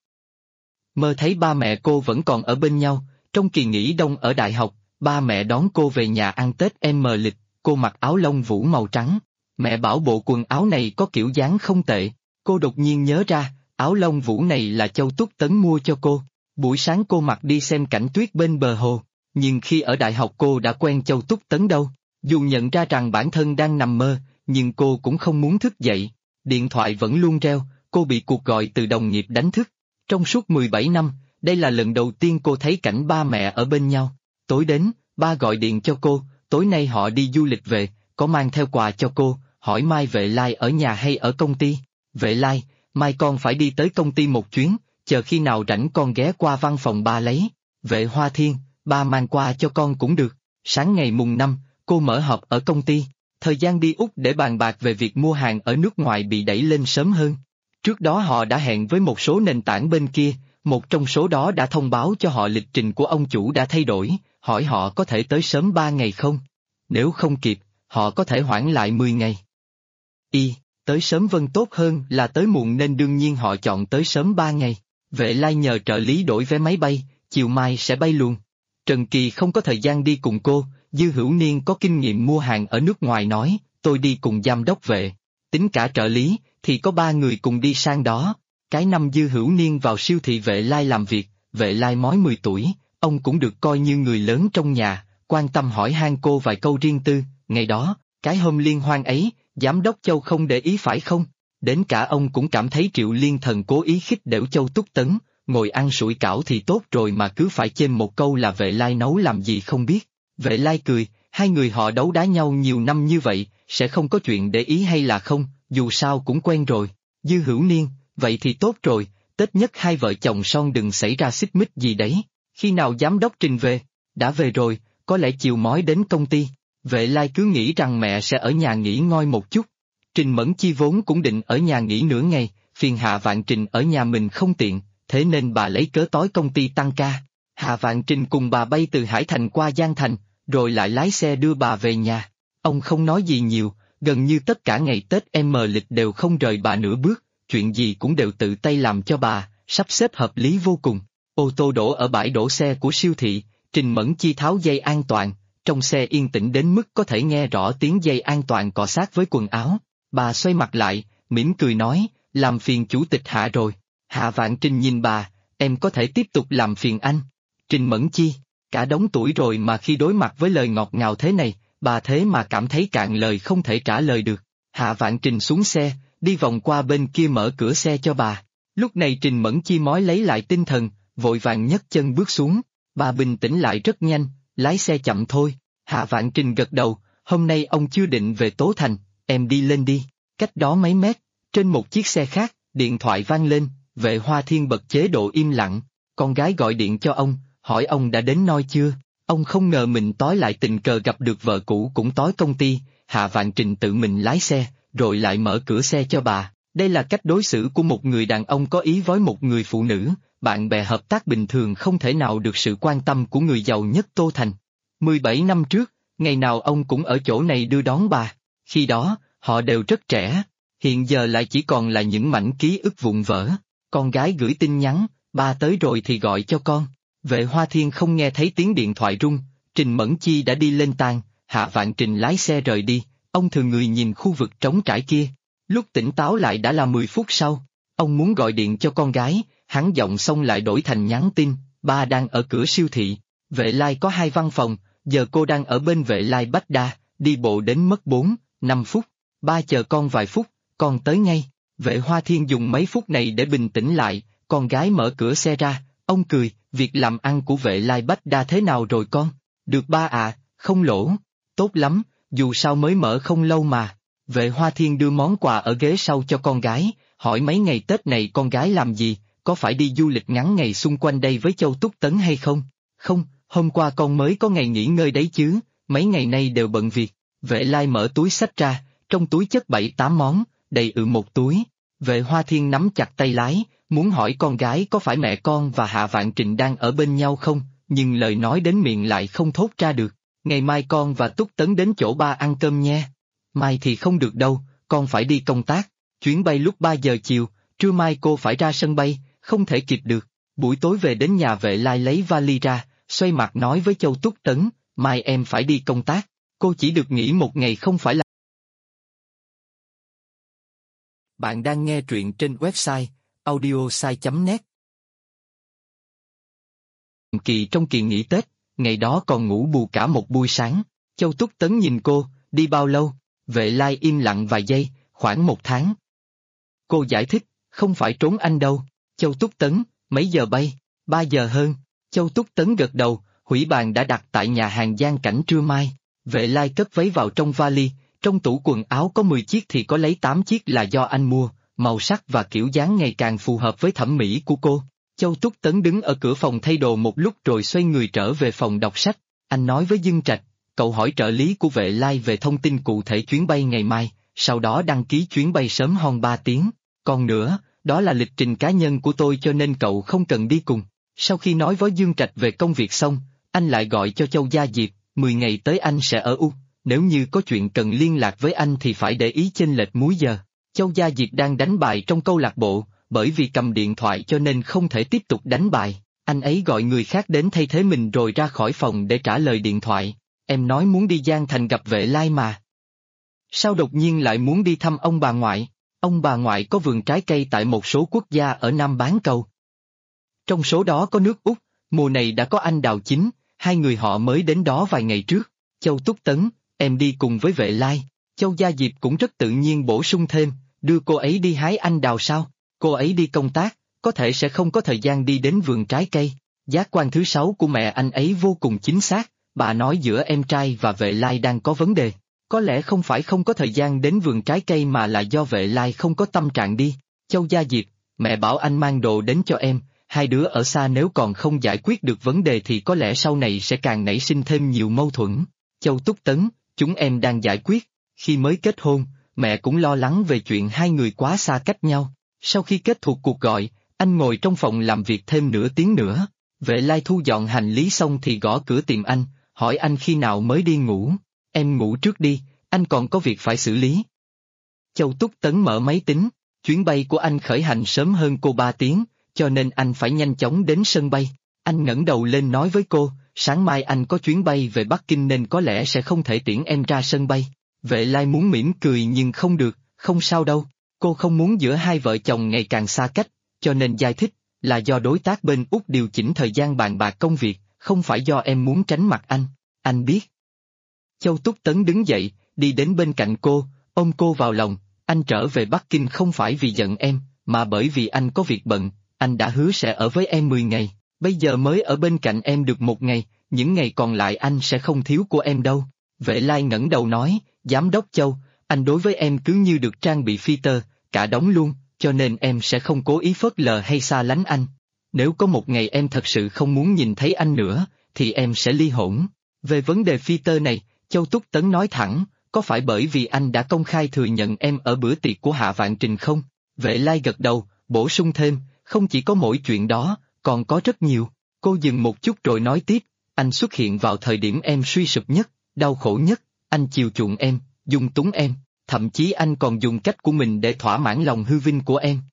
S1: Mơ thấy ba mẹ cô vẫn còn ở bên nhau, trong kỳ nghỉ đông ở đại học, ba mẹ đón cô về nhà ăn Tết lịch, cô mặc áo lông vũ màu trắng. Mẹ bảo bộ quần áo này có kiểu dáng không tệ. Cô đột nhiên nhớ ra, áo lông vũ này là Châu Túc Tấn mua cho cô. Buổi sáng cô mặc đi xem cảnh tuyết bên bờ hồ, nhưng khi ở đại học cô đã quen Châu Túc Tấn đâu. Dù nhận ra rằng bản thân đang nằm mơ, nhưng cô cũng không muốn thức dậy. Điện thoại vẫn luôn reo, cô bị cuộc gọi từ đồng nghiệp đánh thức. Trong suốt 17 năm, đây là lần đầu tiên cô thấy cảnh ba mẹ ở bên nhau. Tối đến, ba gọi điện cho cô, tối nay họ đi du lịch về, có mang theo quà cho cô, hỏi mai Vệ Lai ở nhà hay ở công ty. Vệ Lai, mai con phải đi tới công ty một chuyến, chờ khi nào rảnh con ghé qua văn phòng ba lấy. Vệ Hoa Thiên, ba mang qua cho con cũng được. Sáng ngày mùng 5, cô mở họp ở công ty. Thời gian đi Úc để bàn bạc về việc mua hàng ở nước ngoài bị đẩy lên sớm hơn. Trước đó họ đã hẹn với một số nền tảng bên kia, một trong số đó đã thông báo cho họ lịch trình của ông chủ đã thay đổi, hỏi họ có thể tới sớm 3 ngày không? Nếu không kịp, họ có thể hoãn lại 10 ngày. Tới sớm vẫn tốt hơn là tới muộn nên đương nhiên họ chọn tới sớm 3 ngày. Vệ Lai nhờ trợ lý đổi vé máy bay, chiều mai sẽ bay luôn. Trần Kỳ không có thời gian đi cùng cô, Dư Hữu Niên có kinh nghiệm mua hàng ở nước ngoài nói, tôi đi cùng giám đốc Vệ. Tính cả trợ lý, thì có 3 người cùng đi sang đó. Cái năm Dư Hữu Niên vào siêu thị Vệ Lai làm việc, Vệ Lai mới 10 tuổi, ông cũng được coi như người lớn trong nhà, quan tâm hỏi han cô vài câu riêng tư. Ngày đó, cái hôm liên hoan ấy, Giám đốc Châu không để ý phải không? Đến cả ông cũng cảm thấy Triệu Liên Thần cố ý khích đểu Châu Túc Tấn, ngồi ăn sủi cảo thì tốt rồi mà cứ phải chêm một câu là Vệ Lai nấu làm gì không biết. Vệ Lai cười, 2 người họ đấu đá nhau nhiều năm như vậy, sẽ không có chuyện để ý hay là không, dù sao cũng quen rồi. Dư Hữu Niên, vậy thì tốt rồi, Tết nhất hai vợ chồng son đừng xảy ra xích mích gì đấy. Khi nào giám đốc Trình về? Đã về rồi, có lẽ chiều mói đến công ty. Vệ Lai cứ nghĩ rằng mẹ sẽ ở nhà nghỉ ngơi một chút. Trình Mẫn Chi vốn cũng định ở nhà nghỉ nửa ngày, phiền Hạ Vạn Trình ở nhà mình không tiện, thế nên bà lấy cớ tối công ty tăng ca. Hạ Vạn Trình cùng bà bay từ Hải Thành qua Giang Thành, rồi lại lái xe đưa bà về nhà. Ông không nói gì nhiều, gần như tất cả ngày Tết lịch đều không rời bà nửa bước, chuyện gì cũng đều tự tay làm cho bà, sắp xếp hợp lý vô cùng. Ô tô đổ ở bãi đổ xe của siêu thị, Trình Mẫn Chi tháo dây an toàn, trong xe yên tĩnh đến mức có thể nghe rõ tiếng dây an toàn cọ sát với quần áo. Bà xoay mặt lại, mỉm cười nói, làm phiền chủ tịch Hạ rồi. Hạ Vạn Trình nhìn bà, em có thể tiếp tục làm phiền anh. Trình Mẫn Chi, cả đống tuổi rồi mà khi đối mặt với lời ngọt ngào thế này, bà thế mà cảm thấy cạn lời không thể trả lời được. Hạ Vạn Trình xuống xe, đi vòng qua bên kia mở cửa xe cho bà. Lúc này Trình Mẫn Chi mói lấy lại tinh thần, vội vàng nhấc chân bước xuống. Bà bình tĩnh lại rất nhanh, lái xe chậm thôi. Hạ Vạn Trình gật đầu, hôm nay ông chưa định về Tố Thành, em đi lên đi. Cách đó mấy mét, trên một chiếc xe khác, điện thoại vang lên, Vệ Hoa Thiên bật chế độ im lặng. Con gái gọi điện cho ông, hỏi ông đã đến nơi chưa. Ông không ngờ mình tối lại tình cờ gặp được vợ cũ cũng tối công ty. Hạ Vạn Trình tự mình lái xe, rồi lại mở cửa xe cho bà. Đây là cách đối xử của một người đàn ông có ý với một người phụ nữ, bạn bè hợp tác bình thường không thể nào được sự quan tâm của người giàu nhất Tô Thành. 17 năm trước, ngày nào ông cũng ở chỗ này đưa đón bà. Khi đó, họ đều rất trẻ, hiện giờ lại chỉ còn là những mảnh ký ức vụn vỡ. Con gái gửi tin nhắn, ba tới rồi thì gọi cho con. Vệ Hoa Thiên không nghe thấy tiếng điện thoại rung, Trình Mẫn Chi đã đi lên tang. Hạ Vạn Trình lái xe rời đi, ông thừa người nhìn khu vực trống trải kia. Lúc tỉnh táo lại đã là 10 phút sau, ông muốn gọi điện cho con gái, hắn giọng xong lại đổi thành nhắn tin, ba đang ở cửa siêu thị. Vệ Lai có 2 văn phòng, giờ cô đang ở bên Vệ Lai Bách Đa, đi bộ đến mất 4-5 phút. Ba chờ con vài phút, con tới ngay. Vệ Hoa Thiên dùng mấy phút này để bình tĩnh lại, con gái mở cửa xe ra, ông cười, việc làm ăn của Vệ Lai Bách Đa thế nào rồi con? Được ba à, không lỗ. Tốt lắm, dù sao mới mở không lâu mà. Vệ Hoa Thiên đưa món quà ở ghế sau cho con gái, hỏi mấy ngày Tết này con gái làm gì, có phải đi du lịch ngắn ngày xung quanh đây với Châu Túc Tấn hay không? Không, hôm qua con mới có ngày nghỉ ngơi đấy chứ, mấy ngày nay đều bận việc. Vệ Lai mở túi xách ra, trong túi chất 7-8 món, đầy một túi. Vệ Hoa Thiên nắm chặt tay lái, muốn hỏi con gái có phải mẹ con và Hạ Vạn Trình đang ở bên nhau không, nhưng lời nói đến miệng lại không thốt ra được. Ngày mai con và Túc Tấn đến chỗ ba ăn cơm nha. Mai thì không được đâu, con phải đi công tác, chuyến bay lúc 3 giờ chiều, trưa mai cô phải ra sân bay, không thể kịp được. Buổi tối về đến nhà Vệ Lai lấy vali ra, xoay mặt nói với Châu Túc Tấn, mai em phải đi công tác, cô chỉ được nghỉ một ngày không phải là... Bạn đang nghe truyện trên website audiosai.net. Trong kỳ nghỉ Tết, ngày đó còn ngủ bù cả một buổi sáng. Châu Túc Tấn nhìn cô, đi bao lâu? Vệ Lai im lặng vài giây, khoảng 1 tháng. Cô giải thích, không phải trốn anh đâu. Châu Túc Tấn, mấy giờ bay? 3 giờ hơn. Châu Túc Tấn gật đầu, hủy bàn đã đặt tại nhà hàng Giang Cảnh trưa mai. Vệ Lai cất váy vào trong vali, trong tủ quần áo có 10 chiếc thì có lấy 8 chiếc là do anh mua, màu sắc và kiểu dáng ngày càng phù hợp với thẩm mỹ của cô. Châu Túc Tấn đứng ở cửa phòng thay đồ một lúc rồi xoay người trở về phòng đọc sách. Anh nói với Dương Trạch, cậu hỏi trợ lý của Vệ Lai về thông tin cụ thể chuyến bay ngày mai, sau đó đăng ký chuyến bay sớm hơn 3 tiếng. Còn nữa, đó là lịch trình cá nhân của tôi cho nên cậu không cần đi cùng. Sau khi nói với Dương Trạch về công việc xong, anh lại gọi cho Châu Gia Diệp, 10 ngày tới anh sẽ ở U, nếu như có chuyện cần liên lạc với anh thì phải để ý chênh lệch múi giờ. Châu Gia Diệp đang đánh bài trong câu lạc bộ, bởi vì cầm điện thoại cho nên không thể tiếp tục đánh bài. Anh ấy gọi người khác đến thay thế mình rồi ra khỏi phòng để trả lời điện thoại. Em nói muốn đi Giang Thành gặp Vệ Lai mà. Sao đột nhiên lại muốn đi thăm ông bà ngoại? Ông bà ngoại có vườn trái cây tại một số quốc gia ở Nam bán cầu. Trong số đó có nước Úc, mùa này đã có anh đào chín, hai người họ mới đến đó vài ngày trước. Châu Túc Tấn, em đi cùng với Vệ Lai. Châu Gia Diệp cũng rất tự nhiên bổ sung thêm, đưa cô ấy đi hái anh đào sao? Cô ấy đi công tác, có thể sẽ không có thời gian đi đến vườn trái cây. Giác quan thứ 6 của mẹ anh ấy vô cùng chính xác, bà nói giữa em trai và Vệ Lai đang có vấn đề. Có lẽ không phải không có thời gian đến vườn trái cây mà là do Vệ Lai không có tâm trạng đi. Châu Gia Diệp, mẹ bảo anh mang đồ đến cho em, hai đứa ở xa nếu còn không giải quyết được vấn đề thì có lẽ sau này sẽ càng nảy sinh thêm nhiều mâu thuẫn. Châu Túc Tấn, chúng em đang giải quyết. Khi mới kết hôn, mẹ cũng lo lắng về chuyện hai người quá xa cách nhau. Sau khi kết thúc cuộc gọi, anh ngồi trong phòng làm việc thêm nửa tiếng nữa. Vệ Lai thu dọn hành lý xong thì gõ cửa tìm anh, hỏi anh khi nào mới đi ngủ. Em ngủ trước đi, anh còn có việc phải xử lý. Châu Túc Tấn mở máy tính, chuyến bay của anh khởi hành sớm hơn cô 3 tiếng, cho nên anh phải nhanh chóng đến sân bay. Anh ngẩng đầu lên nói với cô, sáng mai anh có chuyến bay về Bắc Kinh nên có lẽ sẽ không thể tiễn em ra sân bay. Vệ Lai muốn mỉm cười nhưng không được, không sao đâu. Cô không muốn giữa hai vợ chồng ngày càng xa cách, cho nên giải thích, là do đối tác bên Úc điều chỉnh thời gian bàn bạc công việc, không phải do em muốn tránh mặt anh biết. Châu Túc Tấn đứng dậy, đi đến bên cạnh cô, ôm cô vào lòng, anh trở về Bắc Kinh không phải vì giận em, mà bởi vì anh có việc bận, anh đã hứa sẽ ở với em 10 ngày, bây giờ mới ở bên cạnh em được 1 ngày, những ngày còn lại anh sẽ không thiếu của em đâu. Vệ Lai ngẩng đầu nói, Giám đốc Châu, anh đối với em cứ như được trang bị phi tơ, cả đống luôn, cho nên em sẽ không cố ý phớt lờ hay xa lánh anh. Nếu có một ngày em thật sự không muốn nhìn thấy anh nữa, thì em sẽ ly hôn. Về vấn đề phi tơ này, Châu Túc Tấn nói thẳng, có phải bởi vì anh đã công khai thừa nhận em ở bữa tiệc của Hạ Vạn Trình không? Vệ Lai gật đầu, bổ sung thêm, không chỉ có mỗi chuyện đó, còn có rất nhiều. Cô dừng một chút rồi nói tiếp, anh xuất hiện vào thời điểm em suy sụp nhất, đau khổ nhất, anh chiều chuộng em, dung túng em, thậm chí anh còn dùng cách của mình để thỏa mãn lòng hư vinh của em.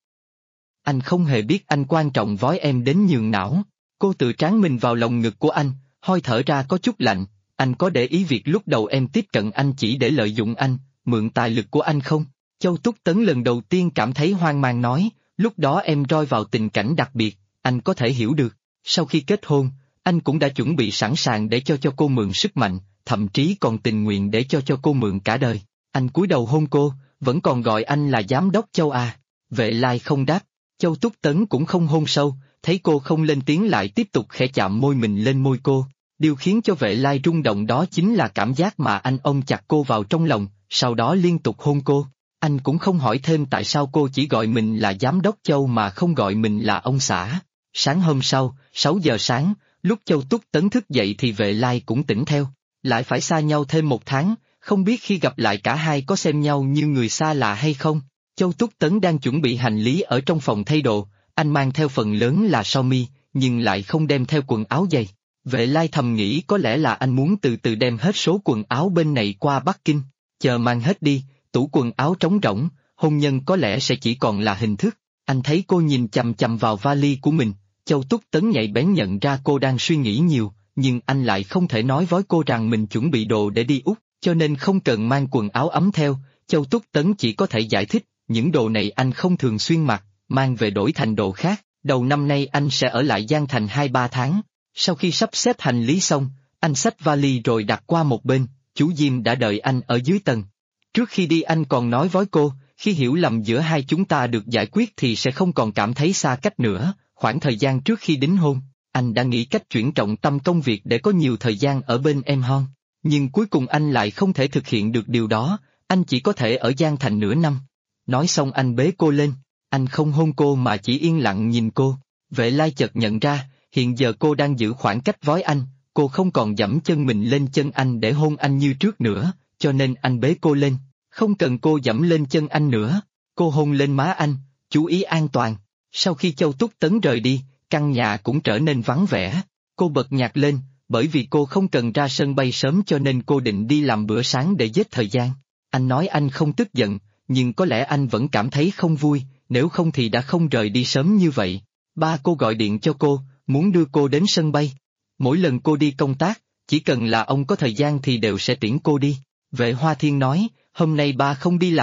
S1: Anh không hề biết anh quan trọng với em đến nhường não. Cô tự tráng mình vào lòng ngực của anh, hơi thở ra có chút lạnh, anh có để ý việc lúc đầu em tiếp cận anh chỉ để lợi dụng anh, mượn tài lực của anh không? Châu Túc Tấn lần đầu tiên cảm thấy hoang mang nói, lúc đó em rơi vào tình cảnh đặc biệt, anh có thể hiểu được. Sau khi kết hôn, anh cũng đã chuẩn bị sẵn sàng để cho cô mượn sức mạnh, thậm chí còn tình nguyện để cho cô mượn cả đời. Anh cúi đầu hôn cô, vẫn còn gọi anh là Giám đốc Châu à. Vệ Lai không đáp, Châu Túc Tấn cũng không hôn sâu, thấy cô không lên tiếng lại tiếp tục khẽ chạm môi mình lên môi cô. Điều khiến cho Vệ Lai rung động đó chính là cảm giác mà anh ôm chặt cô vào trong lòng, sau đó liên tục hôn cô. Anh cũng không hỏi thêm tại sao cô chỉ gọi mình là Giám đốc Châu mà không gọi mình là ông xã. Sáng hôm sau, 6 giờ sáng, lúc Châu Túc Tấn thức dậy thì Vệ Lai cũng tỉnh theo. Lại phải xa nhau thêm 1 tháng, không biết khi gặp lại cả hai có xem nhau như người xa lạ hay không. Châu Túc Tấn đang chuẩn bị hành lý ở trong phòng thay đồ, anh mang theo phần lớn là sơ mi, nhưng lại không đem theo quần áo dày. Vệ Lai thầm nghĩ có lẽ là anh muốn từ từ đem hết số quần áo bên này qua Bắc Kinh, chờ mang hết đi, tủ quần áo trống rỗng, hôn nhân có lẽ sẽ chỉ còn là hình thức. Anh thấy cô nhìn chằm chằm vào vali của mình, Châu Túc Tấn nhạy bén nhận ra cô đang suy nghĩ nhiều, nhưng anh lại không thể nói với cô rằng mình chuẩn bị đồ để đi Úc, cho nên không cần mang quần áo ấm theo. Châu Túc Tấn chỉ có thể giải thích, những đồ này anh không thường xuyên mặc, mang về đổi thành đồ khác, đầu năm nay anh sẽ ở lại Giang Thành 2-3 tháng. Sau khi sắp xếp hành lý xong, anh xách vali rồi đặt qua một bên, chú Diêm đã đợi anh ở dưới tầng. Trước khi đi anh còn nói với cô, khi hiểu lầm giữa hai chúng ta được giải quyết thì sẽ không còn cảm thấy xa cách nữa. Khoảng thời gian trước khi đính hôn, anh đã nghĩ cách chuyển trọng tâm công việc để có nhiều thời gian ở bên em hơn. Nhưng cuối cùng anh lại không thể thực hiện được điều đó, anh chỉ có thể ở Giang Thành nửa năm. Nói xong anh bế cô lên, anh không hôn cô mà chỉ yên lặng nhìn cô. Vệ Lai chợt nhận ra, hiện giờ cô đang giữ khoảng cách với anh, cô không còn dẫm chân mình lên chân anh để hôn anh như trước nữa, cho nên anh bế cô lên, không cần cô dẫm lên chân anh nữa. Cô hôn lên má anh, chú ý an toàn. Sau khi Châu Túc Tấn rời đi, căn nhà cũng trở nên vắng vẻ. Cô bật nhạc lên, bởi vì cô không cần ra sân bay sớm cho nên cô định đi làm bữa sáng để giết thời gian. Anh nói anh không tức giận, nhưng có lẽ anh vẫn cảm thấy không vui, nếu không thì đã không rời đi sớm như vậy. Ba cô gọi điện cho cô, muốn đưa cô đến sân bay. Mỗi lần cô đi công tác, chỉ cần là ông có thời gian thì đều sẽ tiễn cô đi. Vệ Hoa Thiên nói, hôm nay ba không đi làm,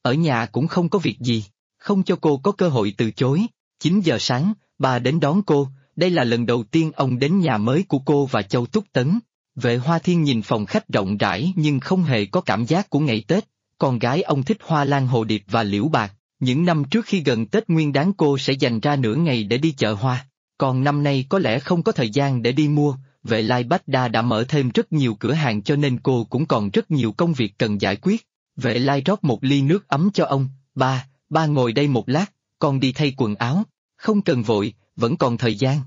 S1: ở nhà cũng không có việc gì, không cho cô có cơ hội từ chối. 9 giờ sáng, bà đến đón cô, đây là lần đầu tiên ông đến nhà mới của cô và Châu Túc Tấn. Vệ Hoa Thiên nhìn phòng khách rộng rãi nhưng không hề có cảm giác của ngày Tết, con gái ông thích hoa lan hồ điệp và liễu bạc, những năm trước khi gần Tết Nguyên Đán cô sẽ dành ra nửa ngày để đi chợ hoa, còn năm nay có lẽ không có thời gian để đi mua. Vệ Lai Bách Đa đã mở thêm rất nhiều cửa hàng cho nên cô cũng còn rất nhiều công việc cần giải quyết. Vệ Lai rót một ly nước ấm cho ông. Ba ngồi đây một lát, con đi thay quần áo. Không cần vội, vẫn còn thời gian.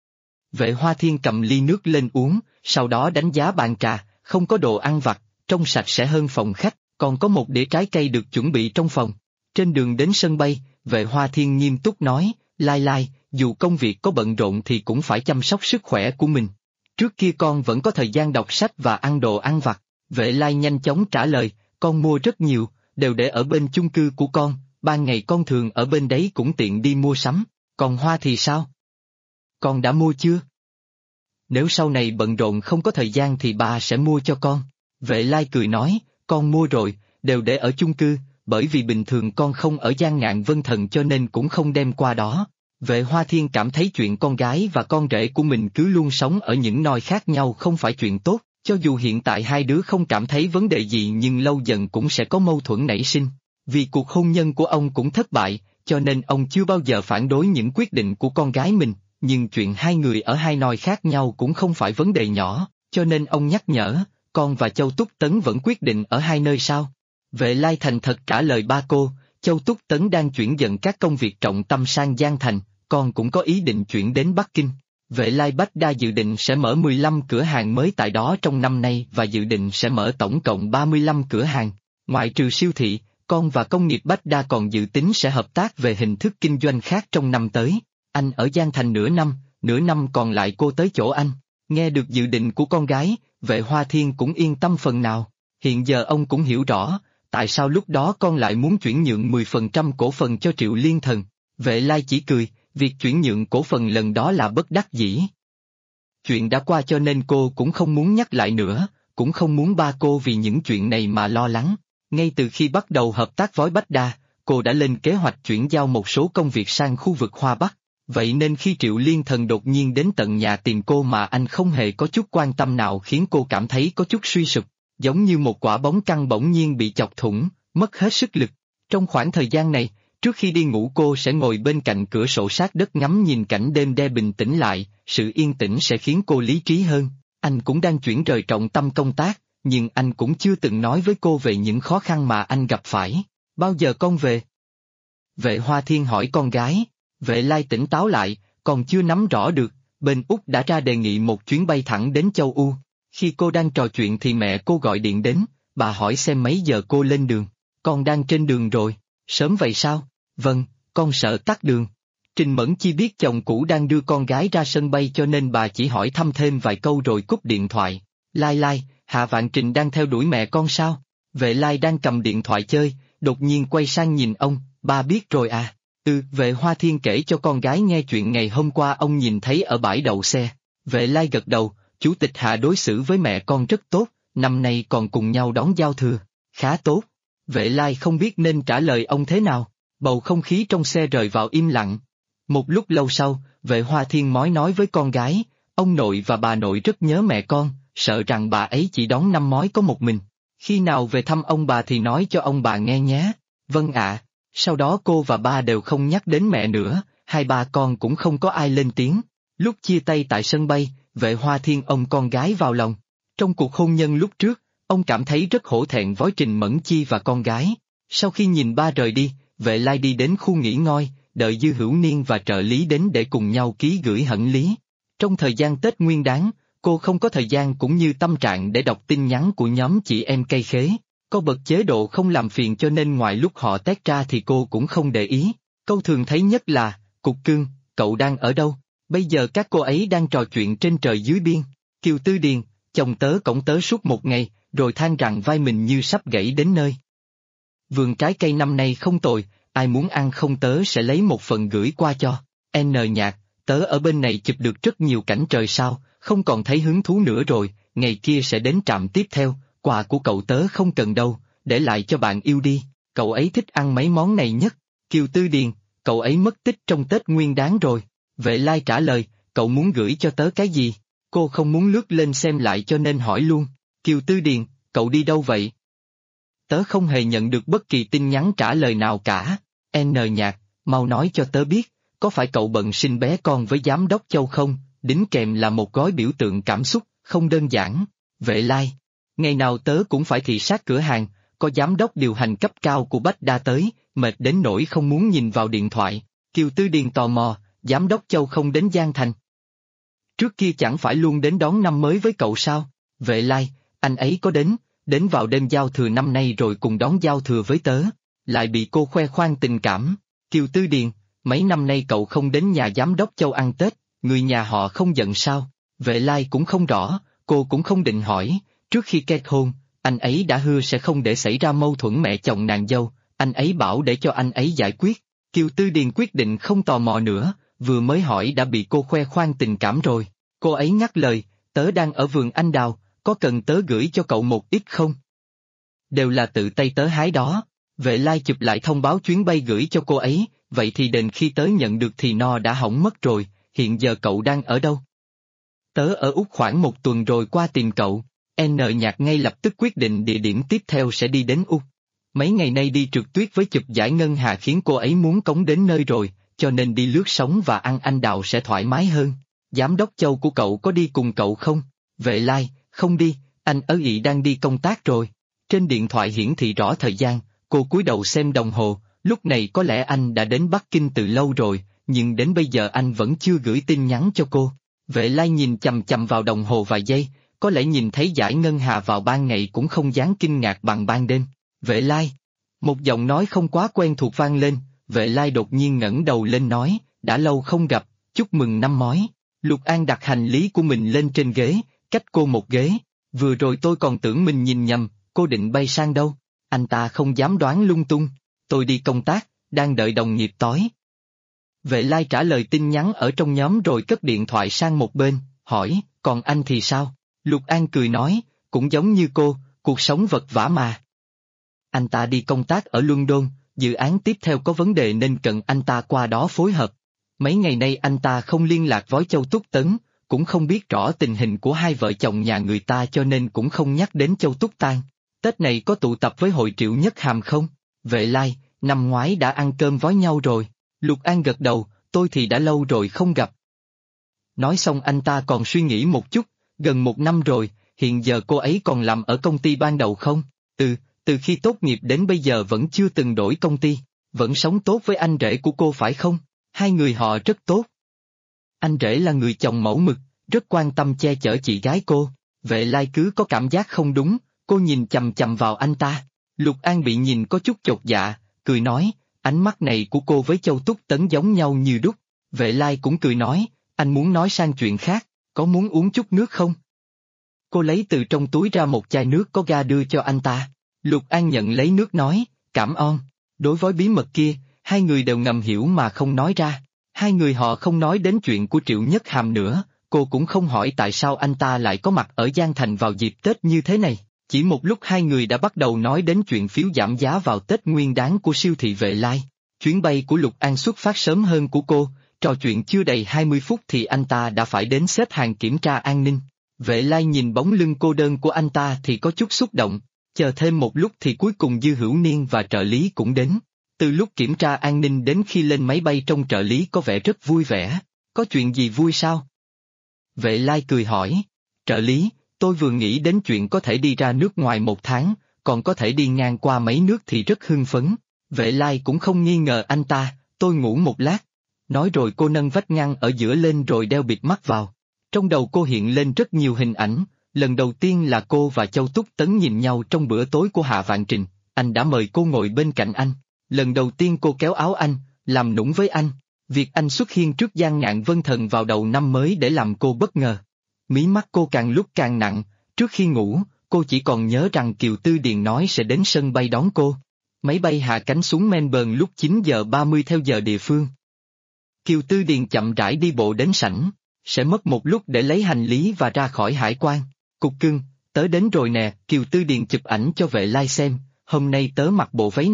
S1: Vệ Hoa Thiên cầm ly nước lên uống, sau đó đánh giá bàn trà, không có đồ ăn vặt, trông sạch sẽ hơn phòng khách, còn có một đĩa trái cây được chuẩn bị trong phòng. Trên đường đến sân bay, Vệ Hoa Thiên nghiêm túc nói, Lai, dù công việc có bận rộn thì cũng phải chăm sóc sức khỏe của mình. Trước kia con vẫn có thời gian đọc sách và ăn đồ ăn vặt. Vệ Lai nhanh chóng trả lời, con mua rất nhiều, đều để ở bên chung cư của con, ban ngày con thường ở bên đấy cũng tiện đi mua sắm, còn hoa thì sao? Con đã mua chưa? Nếu sau này bận rộn không có thời gian thì ba sẽ mua cho con. Vệ Lai cười nói, con mua rồi, đều để ở chung cư, bởi vì bình thường con không ở Giang Ngạn Vân Thần cho nên cũng không đem qua đó. Vệ Hoa Thiên cảm thấy chuyện con gái và con rể của mình cứ luôn sống ở những nơi khác nhau không phải chuyện tốt, cho dù hiện tại hai đứa không cảm thấy vấn đề gì nhưng lâu dần cũng sẽ có mâu thuẫn nảy sinh. Vì cuộc hôn nhân của ông cũng thất bại, cho nên ông chưa bao giờ phản đối những quyết định của con gái mình, nhưng chuyện hai người ở hai nơi khác nhau cũng không phải vấn đề nhỏ, cho nên ông nhắc nhở, con và Châu Túc Tấn vẫn quyết định ở hai nơi sao? Vệ Lai thành thật trả lời ba cô, Châu Túc Tấn đang chuyển dần các công việc trọng tâm sang Giang Thành, con cũng có ý định chuyển đến Bắc Kinh. Vệ Lai Bách Đa dự định sẽ mở 15 cửa hàng mới tại đó trong năm nay và dự định sẽ mở tổng cộng 35 cửa hàng. Ngoại trừ siêu thị, con và công nghiệp Bách Đa còn dự tính sẽ hợp tác về hình thức kinh doanh khác trong năm tới. Anh ở Giang Thành nửa năm còn lại cô tới chỗ anh. Nghe được dự định của con gái, Vệ Hoa Thiên cũng yên tâm phần nào. Hiện giờ ông cũng hiểu rõ, tại sao lúc đó con lại muốn chuyển nhượng 10% cổ phần cho Triệu Liên Thần. Vệ Lai chỉ cười, việc chuyển nhượng cổ phần lần đó là bất đắc dĩ. Chuyện đã qua cho nên cô cũng không muốn nhắc lại nữa, cũng không muốn ba cô vì những chuyện này mà lo lắng. Ngay từ khi bắt đầu hợp tác với Bách Đa, cô đã lên kế hoạch chuyển giao một số công việc sang khu vực Hoa Bắc. Vậy nên khi Triệu Liên Thần đột nhiên đến tận nhà tìm cô mà anh không hề có chút quan tâm nào khiến cô cảm thấy có chút suy sụp, giống như một quả bóng căng bỗng nhiên bị chọc thủng, mất hết sức lực. Trong khoảng thời gian này, trước khi đi ngủ cô sẽ ngồi bên cạnh cửa sổ sát đất ngắm nhìn cảnh đêm để bình tĩnh lại, sự yên tĩnh sẽ khiến cô lý trí hơn. Anh cũng đang chuyển rời trọng tâm công tác, nhưng anh cũng chưa từng nói với cô về những khó khăn mà anh gặp phải. Bao giờ con về? Vệ Hoa Thiên hỏi con gái. Vệ Lai tỉnh táo lại, còn chưa nắm rõ được, bên Úc đã ra đề nghị một chuyến bay thẳng đến châu Âu. Khi cô đang trò chuyện thì mẹ cô gọi điện đến, bà hỏi xem mấy giờ cô lên đường. Con đang trên đường rồi, sớm vậy sao? Vâng, con sợ tắc đường. Trình Mẫn Chi biết chồng cũ đang đưa con gái ra sân bay cho nên bà chỉ hỏi thăm thêm vài câu rồi cúp điện thoại. Lai, Hạ Vạn Trình đang theo đuổi mẹ con sao? Vệ Lai đang cầm điện thoại chơi, đột nhiên quay sang nhìn ông, ba biết rồi à? Vệ Hoa Thiên kể cho con gái nghe chuyện ngày hôm qua ông nhìn thấy ở bãi đậu xe. Vệ Lai gật đầu, chủ tịch Hạ đối xử với mẹ con rất tốt, năm nay còn cùng nhau đón giao thừa, khá tốt. Vệ Lai không biết nên trả lời ông thế nào, bầu không khí trong xe rời vào im lặng. Một lúc lâu sau, Vệ Hoa Thiên nói với con gái, ông nội và bà nội rất nhớ mẹ con, sợ rằng bà ấy chỉ đón năm mối có một mình. Khi nào về thăm ông bà thì nói cho ông bà nghe nhé. Vâng ạ. Sau đó cô và ba đều không nhắc đến mẹ nữa, hai ba con cũng không có ai lên tiếng. Lúc chia tay tại sân bay, Vệ Hoa Thiên ôm con gái vào lòng. Trong cuộc hôn nhân lúc trước, ông cảm thấy rất hổ thẹn với Trình Mẫn Chi và con gái. Sau khi nhìn ba rời đi, Vệ Lai đi đến khu nghỉ ngơi, đợi Dư Hữu Niên và trợ lý đến để cùng nhau ký gửi hẳn lý. Trong thời gian Tết Nguyên Đán, cô không có thời gian cũng như tâm trạng để đọc tin nhắn của nhóm chị em cây khế. Cô bật chế độ không làm phiền cho nên ngoài lúc họ tét ra thì cô cũng không để ý. Câu thường thấy nhất là, Cục Cưng, cậu đang ở đâu? Bây giờ các cô ấy đang trò chuyện trên trời dưới biên. Kiều Tư Điền, chồng tớ cõng tớ suốt một ngày, rồi than rằng vai mình như sắp gãy đến nơi. Vườn trái cây năm nay không tồi, ai muốn ăn không tớ sẽ lấy một phần gửi qua cho. N Nhạc, tớ ở bên này chụp được rất nhiều cảnh trời sao, không còn thấy hứng thú nữa rồi, ngày kia sẽ đến trạm tiếp theo, quà của cậu tớ không cần đâu, để lại cho bạn yêu đi, cậu ấy thích ăn mấy món này nhất. Kiều Tư Điền, cậu ấy mất tích trong Tết Nguyên Đán rồi. Vệ Lai trả lời, cậu muốn gửi cho tớ cái gì? Cô không muốn lướt lên xem lại cho nên hỏi luôn. Kiều Tư Điền, cậu đi đâu vậy? Tớ không hề nhận được bất kỳ tin nhắn trả lời nào cả. N Nhạc, mau nói cho tớ biết, có phải cậu bận sinh bé con với giám đốc Châu không? Đính kèm là một gói biểu tượng cảm xúc, không đơn giản. Vệ Lai, ngày nào tớ cũng phải thị sát cửa hàng, có giám đốc điều hành cấp cao của Bách Đa tới, mệt đến nỗi không muốn nhìn vào điện thoại. Kiều Tư Điền tò mò, giám đốc Châu không đến Giang Thành. Trước kia chẳng phải luôn đến đón năm mới với cậu sao? Vệ Lai, anh ấy có đến vào đêm giao thừa năm nay rồi cùng đón giao thừa với tớ, lại bị cô khoe khoang tình cảm. Kiều Tư Điền, mấy năm nay cậu không đến nhà giám đốc Châu ăn Tết, người nhà họ không giận sao? Vệ Lai cũng không rõ, cô cũng không định hỏi, trước khi kết hôn, anh ấy đã hứa sẽ không để xảy ra mâu thuẫn mẹ chồng nàng dâu, anh ấy bảo để cho anh ấy giải quyết. Kiều Tư Điền quyết định không tò mò nữa, vừa mới hỏi đã bị cô khoe khoang tình cảm rồi. Cô ấy ngắt lời, tớ đang ở vườn anh đào, có cần tớ gửi cho cậu một ít không? Đều là tự tay tớ hái đó. Vệ Lai chụp lại thông báo chuyến bay gửi cho cô ấy, vậy thì đến khi tớ nhận được thì nó đã hỏng mất rồi, hiện giờ cậu đang ở đâu? Tớ ở Úc khoảng một tuần rồi qua tìm cậu. N Nhạc ngay lập tức quyết định địa điểm tiếp theo sẽ đi đến Úc. Mấy ngày nay đi trượt tuyết với chụp giải ngân hà khiến cô ấy muốn cống đến nơi rồi, cho nên đi lướt sóng và ăn anh đào sẽ thoải mái hơn. Giám đốc Châu của cậu có đi cùng cậu không? Vệ Lai, không đi, anh ở Ý đang đi công tác rồi. Trên điện thoại hiển thị rõ thời gian, cô cúi đầu xem đồng hồ, lúc này có lẽ anh đã đến Bắc Kinh từ lâu rồi, nhưng đến bây giờ anh vẫn chưa gửi tin nhắn cho cô. Vệ Lai nhìn chằm chằm vào đồng hồ vài giây, có lẽ nhìn thấy giải ngân hà vào ban ngày cũng không dám kinh ngạc bằng ban đêm. Vệ Lai, một giọng nói không quá quen thuộc vang lên, Vệ Lai đột nhiên ngẩng đầu lên nói, đã lâu không gặp, chúc mừng năm mới. Lục An đặt hành lý của mình lên trên ghế, cách cô một ghế, vừa rồi tôi còn tưởng mình nhìn nhầm, cô định bay sang đâu? Anh ta không dám đoán lung tung, tôi đi công tác, đang đợi đồng nghiệp tối. Vệ Lai trả lời tin nhắn ở trong nhóm rồi cất điện thoại sang một bên, hỏi, còn anh thì sao? Lục An cười nói, cũng giống như cô, cuộc sống vật vã mà. Anh ta đi công tác ở London, dự án tiếp theo có vấn đề nên cần anh ta qua đó phối hợp. Mấy ngày nay anh ta không liên lạc với Châu Túc Tấn, cũng không biết rõ tình hình của hai vợ chồng nhà người ta cho nên cũng không nhắc đến Châu Túc Tang. Tết này có tụ tập với hội Triệu Nhất Hàm không? Vệ Lai, năm ngoái đã ăn cơm với nhau rồi. Lục An gật đầu, tôi thì đã lâu rồi không gặp. Nói xong anh ta còn suy nghĩ một chút, gần một năm rồi, hiện giờ cô ấy còn làm ở công ty ban đầu không? Từ khi tốt nghiệp đến bây giờ vẫn chưa từng đổi công ty, vẫn sống tốt với anh rể của cô phải không? Hai người họ rất tốt. Anh rể là người chồng mẫu mực, rất quan tâm che chở chị gái cô. Vệ Lai cứ có cảm giác không đúng, cô nhìn chằm chằm vào anh ta. Lục An bị nhìn có chút chột dạ, cười nói, ánh mắt này của cô với Châu Túc Tấn giống nhau như đúc. Vệ Lai cũng cười nói, anh muốn nói sang chuyện khác, có muốn uống chút nước không? Cô lấy từ trong túi ra một chai nước có ga đưa cho anh ta. Lục An nhận lấy nước nói, cảm ơn. Đối với bí mật kia, hai người đều ngầm hiểu mà không nói ra. Hai người họ không nói đến chuyện của Triệu Nhất Hàm nữa, cô cũng không hỏi tại sao anh ta lại có mặt ở Giang Thành vào dịp Tết như thế này. Chỉ một lúc hai người đã bắt đầu nói đến chuyện phiếu giảm giá vào Tết Nguyên Đán của siêu thị Vệ Lai. Chuyến bay của Lục An xuất phát sớm hơn của cô, trò chuyện chưa đầy 20 phút thì anh ta đã phải đến xếp hàng kiểm tra an ninh. Vệ Lai nhìn bóng lưng cô đơn của anh ta thì có chút xúc động, chờ thêm một lúc thì cuối cùng Dư Hữu Niên và trợ lý cũng đến. Từ lúc kiểm tra an ninh đến khi lên máy bay trông trợ lý có vẻ rất vui vẻ. Có chuyện gì vui sao? Vệ Lai cười hỏi. Trợ lý, tôi vừa nghĩ đến chuyện có thể đi ra nước ngoài một tháng, còn có thể đi ngang qua mấy nước thì rất hưng phấn. Vệ Lai cũng không nghi ngờ anh ta, tôi ngủ một lát. Nói rồi cô nâng vách ngăn ở giữa lên rồi đeo bịt mắt vào. Trong đầu cô hiện lên rất nhiều hình ảnh, lần đầu tiên là cô và Châu Túc Tấn nhìn nhau trong bữa tối của Hạ Vạn Trình, anh đã mời cô ngồi bên cạnh anh. Lần đầu tiên cô kéo áo anh, làm nũng với anh, việc anh xuất hiện trước Giang Ngạn Vân Thần vào đầu năm mới để làm cô bất ngờ. Mí mắt cô càng lúc càng nặng, trước khi ngủ, cô chỉ còn nhớ rằng Kiều Tư Điền nói sẽ đến sân bay đón cô. Máy bay hạ cánh xuống Melbourne lúc 9 giờ 30 theo giờ địa phương. Kiều Tư Điền chậm rãi đi bộ đến sảnh, sẽ mất một lúc để lấy hành lý và ra khỏi hải quan. Cục cưng, tớ đến rồi nè, Kiều Tư Điền chụp ảnh cho Vệ Lai xem, hôm nay tớ mặc bộ váy này,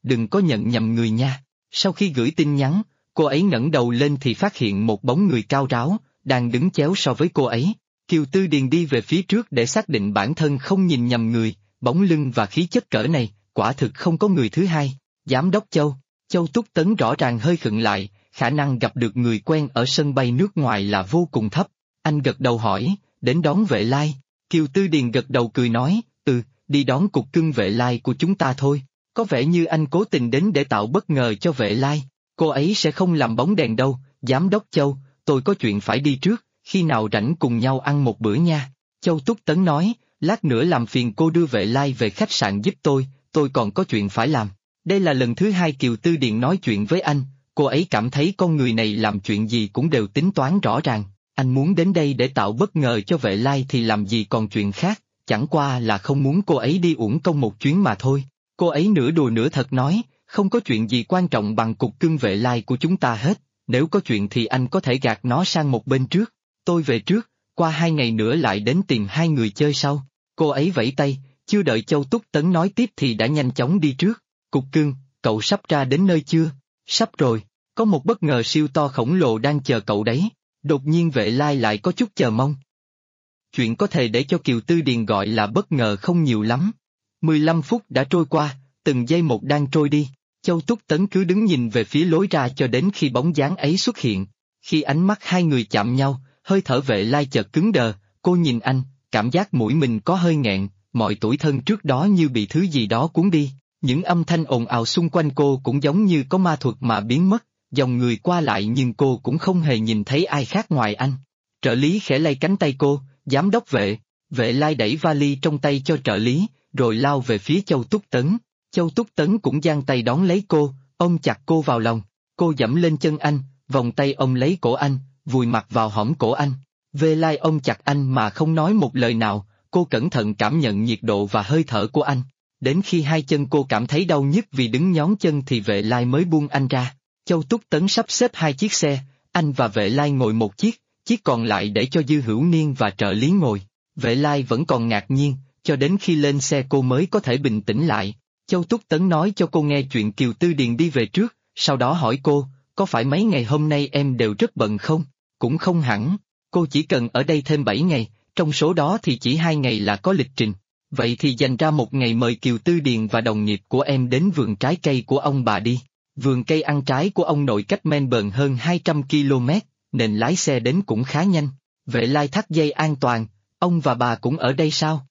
S1: đừng có nhận nhầm người nha. Sau khi gửi tin nhắn, cô ấy ngẩng đầu lên thì phát hiện một bóng người cao ráo, đang đứng chéo so với cô ấy. Kiều Tư Điền đi về phía trước để xác định bản thân không nhìn nhầm người, bóng lưng và khí chất cỡ này, quả thực không có người thứ hai. Giám đốc Châu. Châu Túc Tấn rõ ràng hơi khựng lại, khả năng gặp được người quen ở sân bay nước ngoài là vô cùng thấp. Anh gật đầu hỏi, đến đón Vệ Lai. Kiều Tư Điền gật đầu cười nói, đi đón cục cưng Vệ Lai của chúng ta thôi. Có vẻ như anh cố tình đến để tạo bất ngờ cho Vệ Lai. Cô ấy sẽ không làm bóng đèn đâu, Giám đốc Châu, tôi có chuyện phải đi trước, khi nào rảnh cùng nhau ăn một bữa nha. Châu Túc Tấn nói, lát nữa làm phiền cô đưa Vệ Lai về khách sạn giúp tôi còn có chuyện phải làm. Đây là lần thứ hai Kiều Tư Điền nói chuyện với anh, cô ấy cảm thấy con người này làm chuyện gì cũng đều tính toán rõ ràng. Anh muốn đến đây để tạo bất ngờ cho Vệ Lai thì làm gì còn chuyện khác, chẳng qua là không muốn cô ấy đi uổng công một chuyến mà thôi. Cô ấy nửa đùa nửa thật nói, không có chuyện gì quan trọng bằng cục cưng Vệ Lai của chúng ta hết, nếu có chuyện thì anh có thể gạt nó sang một bên trước. Tôi về trước, qua 2 ngày nữa lại đến tìm hai người chơi sau. Cô ấy vẫy tay, chưa đợi Châu Túc Tấn nói tiếp thì đã nhanh chóng đi trước. Cục cưng, cậu sắp ra đến nơi chưa? Sắp rồi, có một bất ngờ siêu to khổng lồ đang chờ cậu đấy. Đột nhiên Vệ Lai lại có chút chờ mong. Chuyện có thể để cho Kiều Tư Điền gọi là bất ngờ không nhiều lắm. 15 phút đã trôi qua, từng giây một đang trôi đi. Châu Túc Tấn cứ đứng nhìn về phía lối ra cho đến khi bóng dáng ấy xuất hiện. Khi ánh mắt hai người chạm nhau, hơi thở Vệ Lai chợt cứng đờ, cô nhìn anh, cảm giác mũi mình có hơi nghẹn, mọi tủi thân trước đó như bị thứ gì đó cuốn đi. Những âm thanh ồn ào xung quanh cô cũng giống như có ma thuật mà biến mất, dòng người qua lại nhưng cô cũng không hề nhìn thấy ai khác ngoài anh. Trợ lý khẽ lay cánh tay cô, giám đốc Vệ. Vệ Lai đẩy vali trong tay cho trợ lý, rồi lao về phía Châu Túc Tấn. Châu Túc Tấn cũng giang tay đón lấy cô, ôm chặt cô vào lòng. Cô dẫm lên chân anh, vòng tay ôm lấy cổ anh, vùi mặt vào hõm cổ anh. Vệ Lai ôm chặt anh mà không nói một lời nào, cô cẩn thận cảm nhận nhiệt độ và hơi thở của anh. Đến khi hai chân cô cảm thấy đau nhức vì đứng nhón chân thì Vệ Lai mới buông anh ra. Châu Túc Tấn sắp xếp 2 chiếc xe, anh và Vệ Lai ngồi một chiếc, chiếc còn lại để cho Dư Hữu Niên và trợ lý ngồi. Vệ Lai vẫn còn ngạc nhiên, cho đến khi lên xe cô mới có thể bình tĩnh lại. Châu Túc Tấn nói cho cô nghe chuyện Kiều Tư Điền đi về trước, sau đó hỏi cô, có phải mấy ngày hôm nay em đều rất bận không? Cũng không hẳn, cô chỉ cần ở đây thêm 7 ngày, trong số đó thì chỉ 2 ngày là có lịch trình. Vậy thì dành ra một ngày mời Kiều Tư Điền và đồng nghiệp của em đến vườn trái cây của ông bà đi. Vườn cây ăn trái của ông nội cách Melbourne hơn 200 km, nên lái xe đến cũng khá nhanh. Vệ Lai thắt dây an toàn, ông và bà cũng ở đây sao?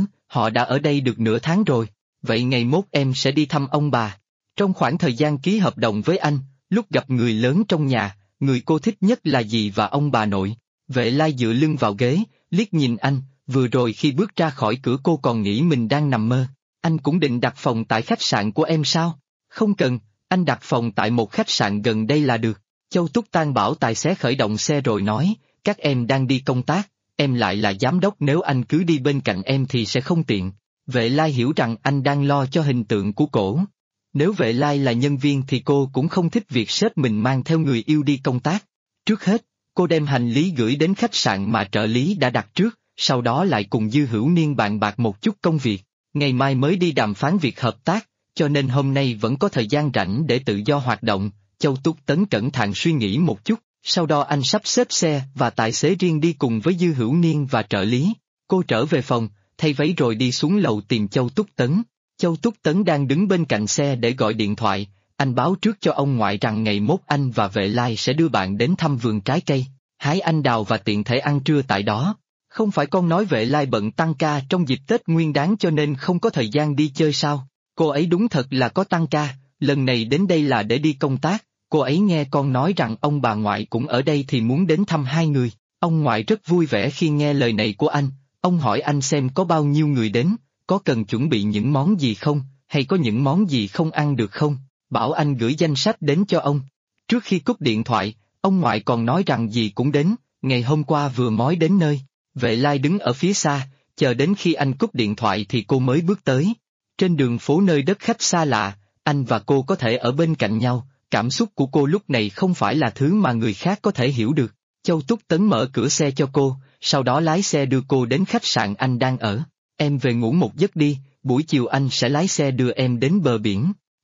S1: Họ đã ở đây được nửa tháng rồi. Vậy ngày mốt em sẽ đi thăm ông bà. Trong khoảng thời gian ký hợp đồng với anh, lúc gặp người lớn trong nhà, người cô thích nhất là gì và ông bà nội? Vệ Lai dựa lưng vào ghế, liếc nhìn anh, vừa rồi khi bước ra khỏi cửa cô còn nghĩ mình đang nằm mơ. Anh cũng định đặt phòng tại khách sạn của em sao? Không cần, anh đặt phòng tại một khách sạn gần đây là được. Châu Túc Tan bảo tài xế khởi động xe rồi nói, các em đang đi công tác, em lại là giám đốc, nếu anh cứ đi bên cạnh em thì sẽ không tiện. Vệ Lai hiểu rằng anh đang lo cho hình tượng của cổ. Nếu Vệ Lai là nhân viên thì cô cũng không thích việc sếp mình mang theo người yêu đi công tác. Trước hết, cô đem hành lý gửi đến khách sạn mà trợ lý đã đặt trước, sau đó lại cùng Dư Hữu Niên bàn bạc một chút công việc. Ngày mai mới đi đàm phán việc hợp tác, cho nên hôm nay vẫn có thời gian rảnh để tự do hoạt động. Châu Túc Tấn cẩn thận suy nghĩ một chút, sau đó anh sắp xếp xe và tài xế riêng đi cùng với Dư Hữu Niên và trợ lý. Cô trở về phòng, thay váy rồi đi xuống lầu tìm Châu Túc Tấn. Châu Túc Tấn đang đứng bên cạnh xe để gọi điện thoại, anh báo trước cho ông ngoại rằng ngày mốt anh và Vệ Lai sẽ đưa bạn đến thăm vườn trái cây, hái anh đào và tiện thể ăn trưa tại đó. Không phải con nói Vệ Lai bận tăng ca trong dịp Tết Nguyên Đán cho nên không có thời gian đi chơi sao? Cô ấy đúng thật là có tăng ca, lần này đến đây là để đi công tác. Cô ấy nghe con nói rằng ông bà ngoại cũng ở đây thì muốn đến thăm hai người. Ông ngoại rất vui vẻ khi nghe lời này của anh. Ông hỏi anh xem có bao nhiêu người đến, có cần chuẩn bị những món gì không, hay có những món gì không ăn được không, bảo anh gửi danh sách đến cho ông. Trước khi cúp điện thoại, ông ngoại còn nói rằng gì cũng đến, ngày hôm qua vừa mói đến nơi. Vệ Lai đứng ở phía xa, chờ đến khi anh cúp điện thoại thì cô mới bước tới. Trên đường phố nơi đất khách xa lạ, anh và cô có thể ở bên cạnh nhau, cảm xúc của cô lúc này không phải là thứ mà người khác có thể hiểu được. Châu Túc Tấn mở cửa xe cho cô, sau đó lái xe đưa cô đến khách sạn anh đang ở. Em về ngủ một giấc đi, buổi chiều anh sẽ lái xe đưa em đến bờ biển.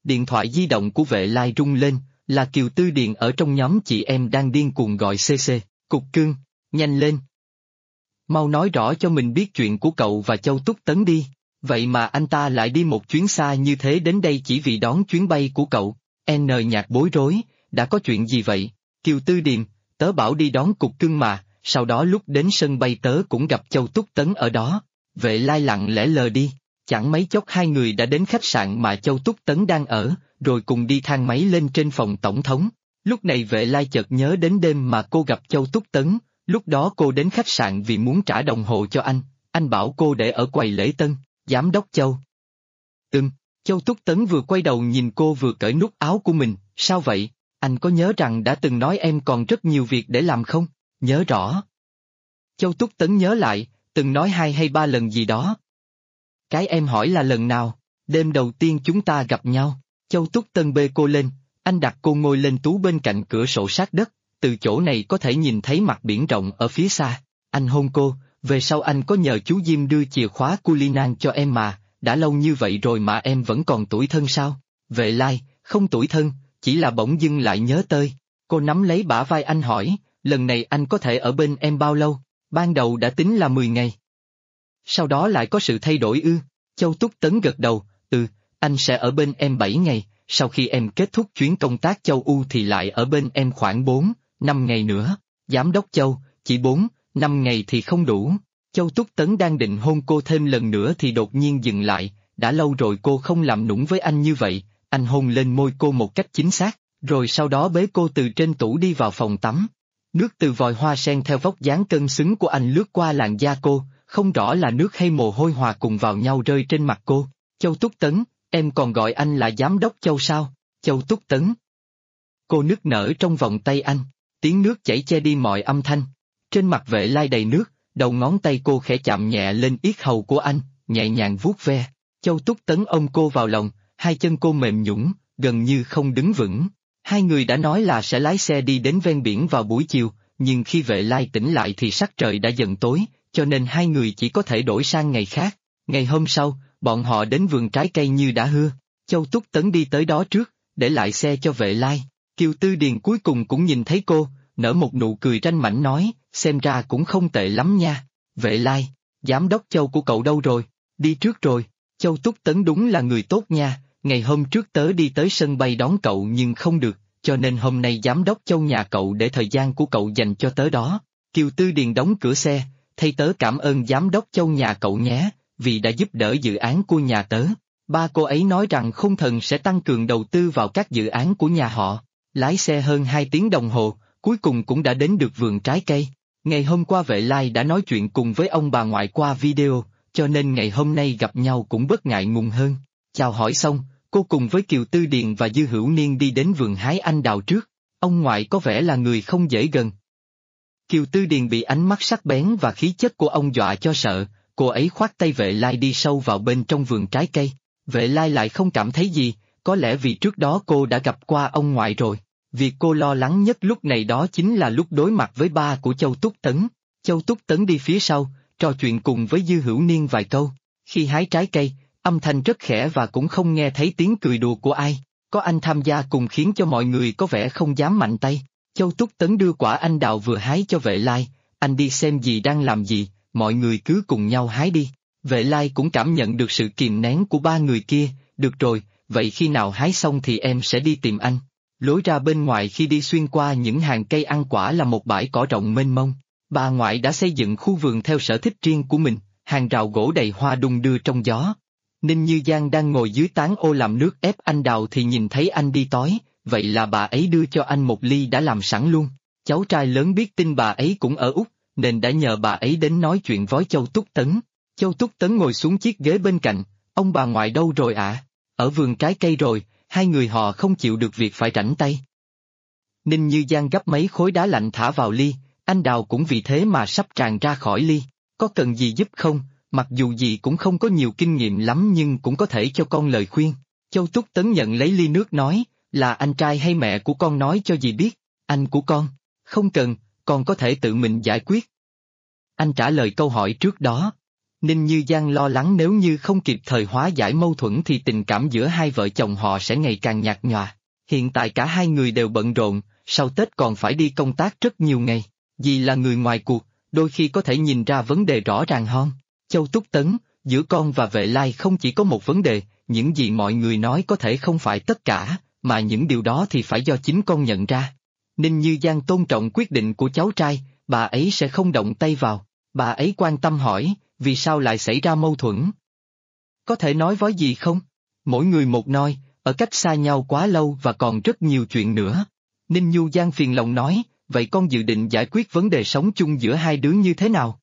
S1: Điện thoại di động của Vệ Lai rung lên, là Kiều Tư Điền ở trong nhóm chị em đang điên cuồng gọi CC, Cục Cưng, nhanh lên. Mau nói rõ cho mình biết chuyện của cậu và Châu Túc Tấn đi, vậy mà anh ta lại đi một chuyến xa như thế đến đây chỉ vì đón chuyến bay của cậu. N Nhạc bối rối, đã có chuyện gì vậy? Kiều Tư Điềm, tớ bảo đi đón Cục Cưng mà, sau đó lúc đến sân bay tớ cũng gặp Châu Túc Tấn ở đó. Vệ Lai lặng lẽ lờ đi, chẳng mấy chốc hai người đã đến khách sạn mà Châu Túc Tấn đang ở, rồi cùng đi thang máy lên trên phòng tổng thống. Lúc này Vệ Lai chợt nhớ đến đêm mà cô gặp Châu Túc Tấn, lúc đó cô đến khách sạn vì muốn trả đồng hồ cho anh bảo cô để ở quầy lễ tân, giám đốc Châu. Châu Túc Tấn vừa quay đầu nhìn cô vừa cởi nút áo của mình, sao vậy, anh có nhớ rằng đã từng nói em còn rất nhiều việc để làm không? Nhớ rõ. Châu Túc Tấn nhớ lại, từng nói 2 hay 3 lần gì đó. Cái em hỏi là lần nào? Đêm đầu tiên chúng ta gặp nhau. Châu Túc Tấn bê cô lên, anh đặt cô ngồi lên tú bên cạnh cửa sổ sát đất, từ chỗ này có thể nhìn thấy mặt biển rộng ở phía xa. Anh hôn cô, về sau anh có nhờ chú Diêm đưa chìa khóa Culinan cho em mà, đã lâu như vậy rồi mà em vẫn còn tủi thân sao? Vệ Lai, không tủi thân, chỉ là bỗng dưng lại nhớ tới. Cô nắm lấy bả vai anh hỏi, lần này anh có thể ở bên em bao lâu? Ban đầu đã tính là 10 ngày. Sau đó lại có sự thay đổi ư? Châu Túc Tấn gật đầu, anh sẽ ở bên em 7 ngày, sau khi em kết thúc chuyến công tác châu Âu thì lại ở bên em khoảng 4, 5 ngày nữa. Giám đốc Châu, chỉ 4, 5 ngày thì không đủ. Châu Túc Tấn đang định hôn cô thêm lần nữa thì đột nhiên dừng lại, đã lâu rồi cô không làm nũng với anh như vậy, anh hôn lên môi cô một cách chính xác, rồi sau đó bế cô từ trên tủ đi vào phòng tắm. Nước từ vòi hoa sen theo vóc dáng cân xứng của anh lướt qua làn da cô, không rõ là nước hay mồ hôi hòa cùng vào nhau rơi trên mặt cô. Châu Túc Tấn, em còn gọi anh là giám đốc Châu sao? Châu Túc Tấn. Cô nức nở trong vòng tay anh, tiếng nước chảy che đi mọi âm thanh. Trên mặt Vệ Lai đầy nước, đầu ngón tay cô khẽ chạm nhẹ lên yết hầu của anh, nhẹ nhàng vuốt ve. Châu Túc Tấn ôm cô vào lòng, hai chân cô mềm nhũn, gần như không đứng vững. Hai người đã nói là sẽ lái xe đi đến ven biển vào buổi chiều, nhưng khi Vệ Lai tỉnh lại thì sắc trời đã dần tối, cho nên hai người chỉ có thể đổi sang ngày khác. Ngày hôm sau, bọn họ đến vườn trái cây như đã hứa. Châu Túc Tấn đi tới đó trước, để lại xe cho Vệ Lai. Kiều Tư Điền cuối cùng cũng nhìn thấy cô, nở một nụ cười ranh mãnh nói, xem ra cũng không tệ lắm nha. Vệ Lai, giám đốc Châu của cậu đâu rồi? Đi trước rồi. Châu Túc Tấn đúng là người tốt nha, ngày hôm trước tớ đi tới sân bay đón cậu nhưng không được, cho nên hôm nay giám đốc Châu nhà cậu để thời gian của cậu dành cho tớ đó. Kiều Tư Điền đóng cửa xe, thay tớ cảm ơn giám đốc Châu nhà cậu nhé, vì đã giúp đỡ dự án của nhà tớ. Ba cô ấy nói rằng Khôn Thần sẽ tăng cường đầu tư vào các dự án của nhà họ. Lái xe hơn 2 tiếng đồng hồ, cuối cùng cũng đã đến được vườn trái cây. Ngày hôm qua Vệ Lai đã nói chuyện cùng với ông bà ngoại qua video, cho nên ngày hôm nay gặp nhau cũng bất ngại ngùng hơn. Chào hỏi xong, cô cùng với Kiều Tư Điền và Dư Hữu Niên đi đến vườn hái anh đào trước. Ông ngoại có vẻ là người không dễ gần. Kiều Tư Điền bị ánh mắt sắc bén và khí chất của ông dọa cho sợ, cô ấy khoác tay Vệ Lai đi sâu vào bên trong vườn trái cây. Vệ Lai lại không cảm thấy gì, có lẽ vì trước đó cô đã gặp qua ông ngoại rồi. Việc cô lo lắng nhất lúc này đó chính là lúc đối mặt với ba của Châu Túc Tấn. Châu Túc Tấn đi phía sau, trò chuyện cùng với Dư Hữu Niên vài câu. Khi hái trái cây, âm thanh rất khẽ và cũng không nghe thấy tiếng cười đùa của ai. Có anh tham gia cùng khiến cho mọi người có vẻ không dám mạnh tay. Châu Túc Tấn đưa quả anh đào vừa hái cho Vệ Lai, anh đi xem gì đang làm gì, mọi người cứ cùng nhau hái đi. Vệ Lai cũng cảm nhận được sự kìm nén của ba người kia, được rồi, vậy khi nào hái xong thì em sẽ đi tìm anh. Lối ra bên ngoài khi đi xuyên qua những hàng cây ăn quả là một bãi cỏ rộng mênh mông. Bà ngoại đã xây dựng khu vườn theo sở thích riêng của mình, hàng rào gỗ đầy hoa đung đưa trong gió. Ninh Như Giang đang ngồi dưới tán ô làm nước ép anh đào thì nhìn thấy anh đi tới, vậy là bà ấy đưa cho anh một ly đã làm sẵn luôn. Cháu trai lớn biết tin bà ấy cũng ở Úc, nên đã nhờ bà ấy đến nói chuyện với Châu Túc Tấn. Châu Túc Tấn ngồi xuống chiếc ghế bên cạnh, ông bà ngoại đâu rồi ạ? Ở vườn trái cây rồi, hai người họ không chịu được việc phải rảnh tay. Ninh Như Giang gấp mấy khối đá lạnh thả vào ly, anh đào cũng vì thế mà sắp tràn ra khỏi ly. Có cần gì giúp không? Mặc dù gì cũng không có nhiều kinh nghiệm lắm nhưng cũng có thể cho con lời khuyên. Châu Túc Tấn nhận lấy ly nước nói, là anh trai hay mẹ của con nói cho dì biết, anh của con, không cần, con có thể tự mình giải quyết. Anh trả lời câu hỏi trước đó. Ninh Như Giang lo lắng nếu như không kịp thời hóa giải mâu thuẫn thì tình cảm giữa hai vợ chồng họ sẽ ngày càng nhạt nhòa. Hiện tại cả hai người đều bận rộn, sau Tết còn phải đi công tác rất nhiều ngày. Vì là người ngoài cuộc, đôi khi có thể nhìn ra vấn đề rõ ràng hơn. Châu Túc Tấn, giữa con và Vệ Lai không chỉ có một vấn đề, những gì mọi người nói có thể không phải tất cả, mà những điều đó thì phải do chính con nhận ra. Ninh Như Giang tôn trọng quyết định của cháu trai, bà ấy sẽ không động tay vào. Bà ấy quan tâm hỏi, vì sao lại xảy ra mâu thuẫn? Có thể nói với gì không? Mỗi người một nói, ở cách xa nhau quá lâu và còn rất nhiều chuyện nữa. Ninh Như Giang phiền lòng nói, vậy con dự định giải quyết vấn đề sống chung giữa hai đứa như thế nào?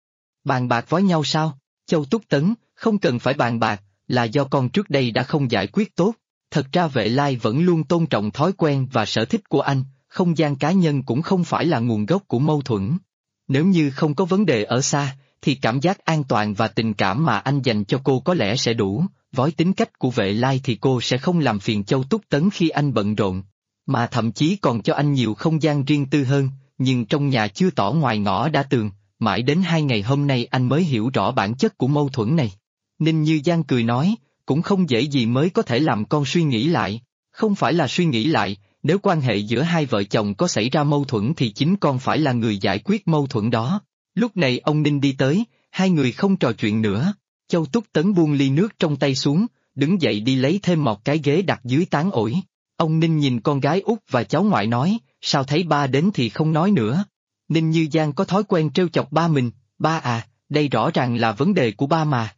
S1: Bàn bạc với nhau sao? Châu Túc Tấn, không cần phải bàn bạc, là do con trước đây đã không giải quyết tốt. Thật ra Vệ Lai vẫn luôn tôn trọng thói quen và sở thích của anh, không gian cá nhân cũng không phải là nguồn gốc của mâu thuẫn. Nếu như không có vấn đề ở xa, thì cảm giác an toàn và tình cảm mà anh dành cho cô có lẽ sẽ đủ. Với tính cách của Vệ Lai thì cô sẽ không làm phiền Châu Túc Tấn khi anh bận rộn, mà thậm chí còn cho anh nhiều không gian riêng tư hơn, nhưng trong nhà chưa tỏ ngoài ngõ đã tường, mãi đến 2 ngày hôm nay anh mới hiểu rõ bản chất của mâu thuẫn này. Ninh Như Giang cười nói, cũng không dễ gì mới có thể làm con suy nghĩ lại, không phải là suy nghĩ lại, nếu quan hệ giữa hai vợ chồng có xảy ra mâu thuẫn thì chính con phải là người giải quyết mâu thuẫn đó. Lúc này ông Ninh đi tới, hai người không trò chuyện nữa. Châu Túc Tấn buông ly nước trong tay xuống, đứng dậy đi lấy thêm một cái ghế đặt dưới tán ổi. Ông Ninh nhìn con gái út và cháu ngoại nói, sao thấy ba đến thì không nói nữa. Ninh Như Giang có thói quen trêu chọc ba mình, ba à, đây rõ ràng là vấn đề của ba mà.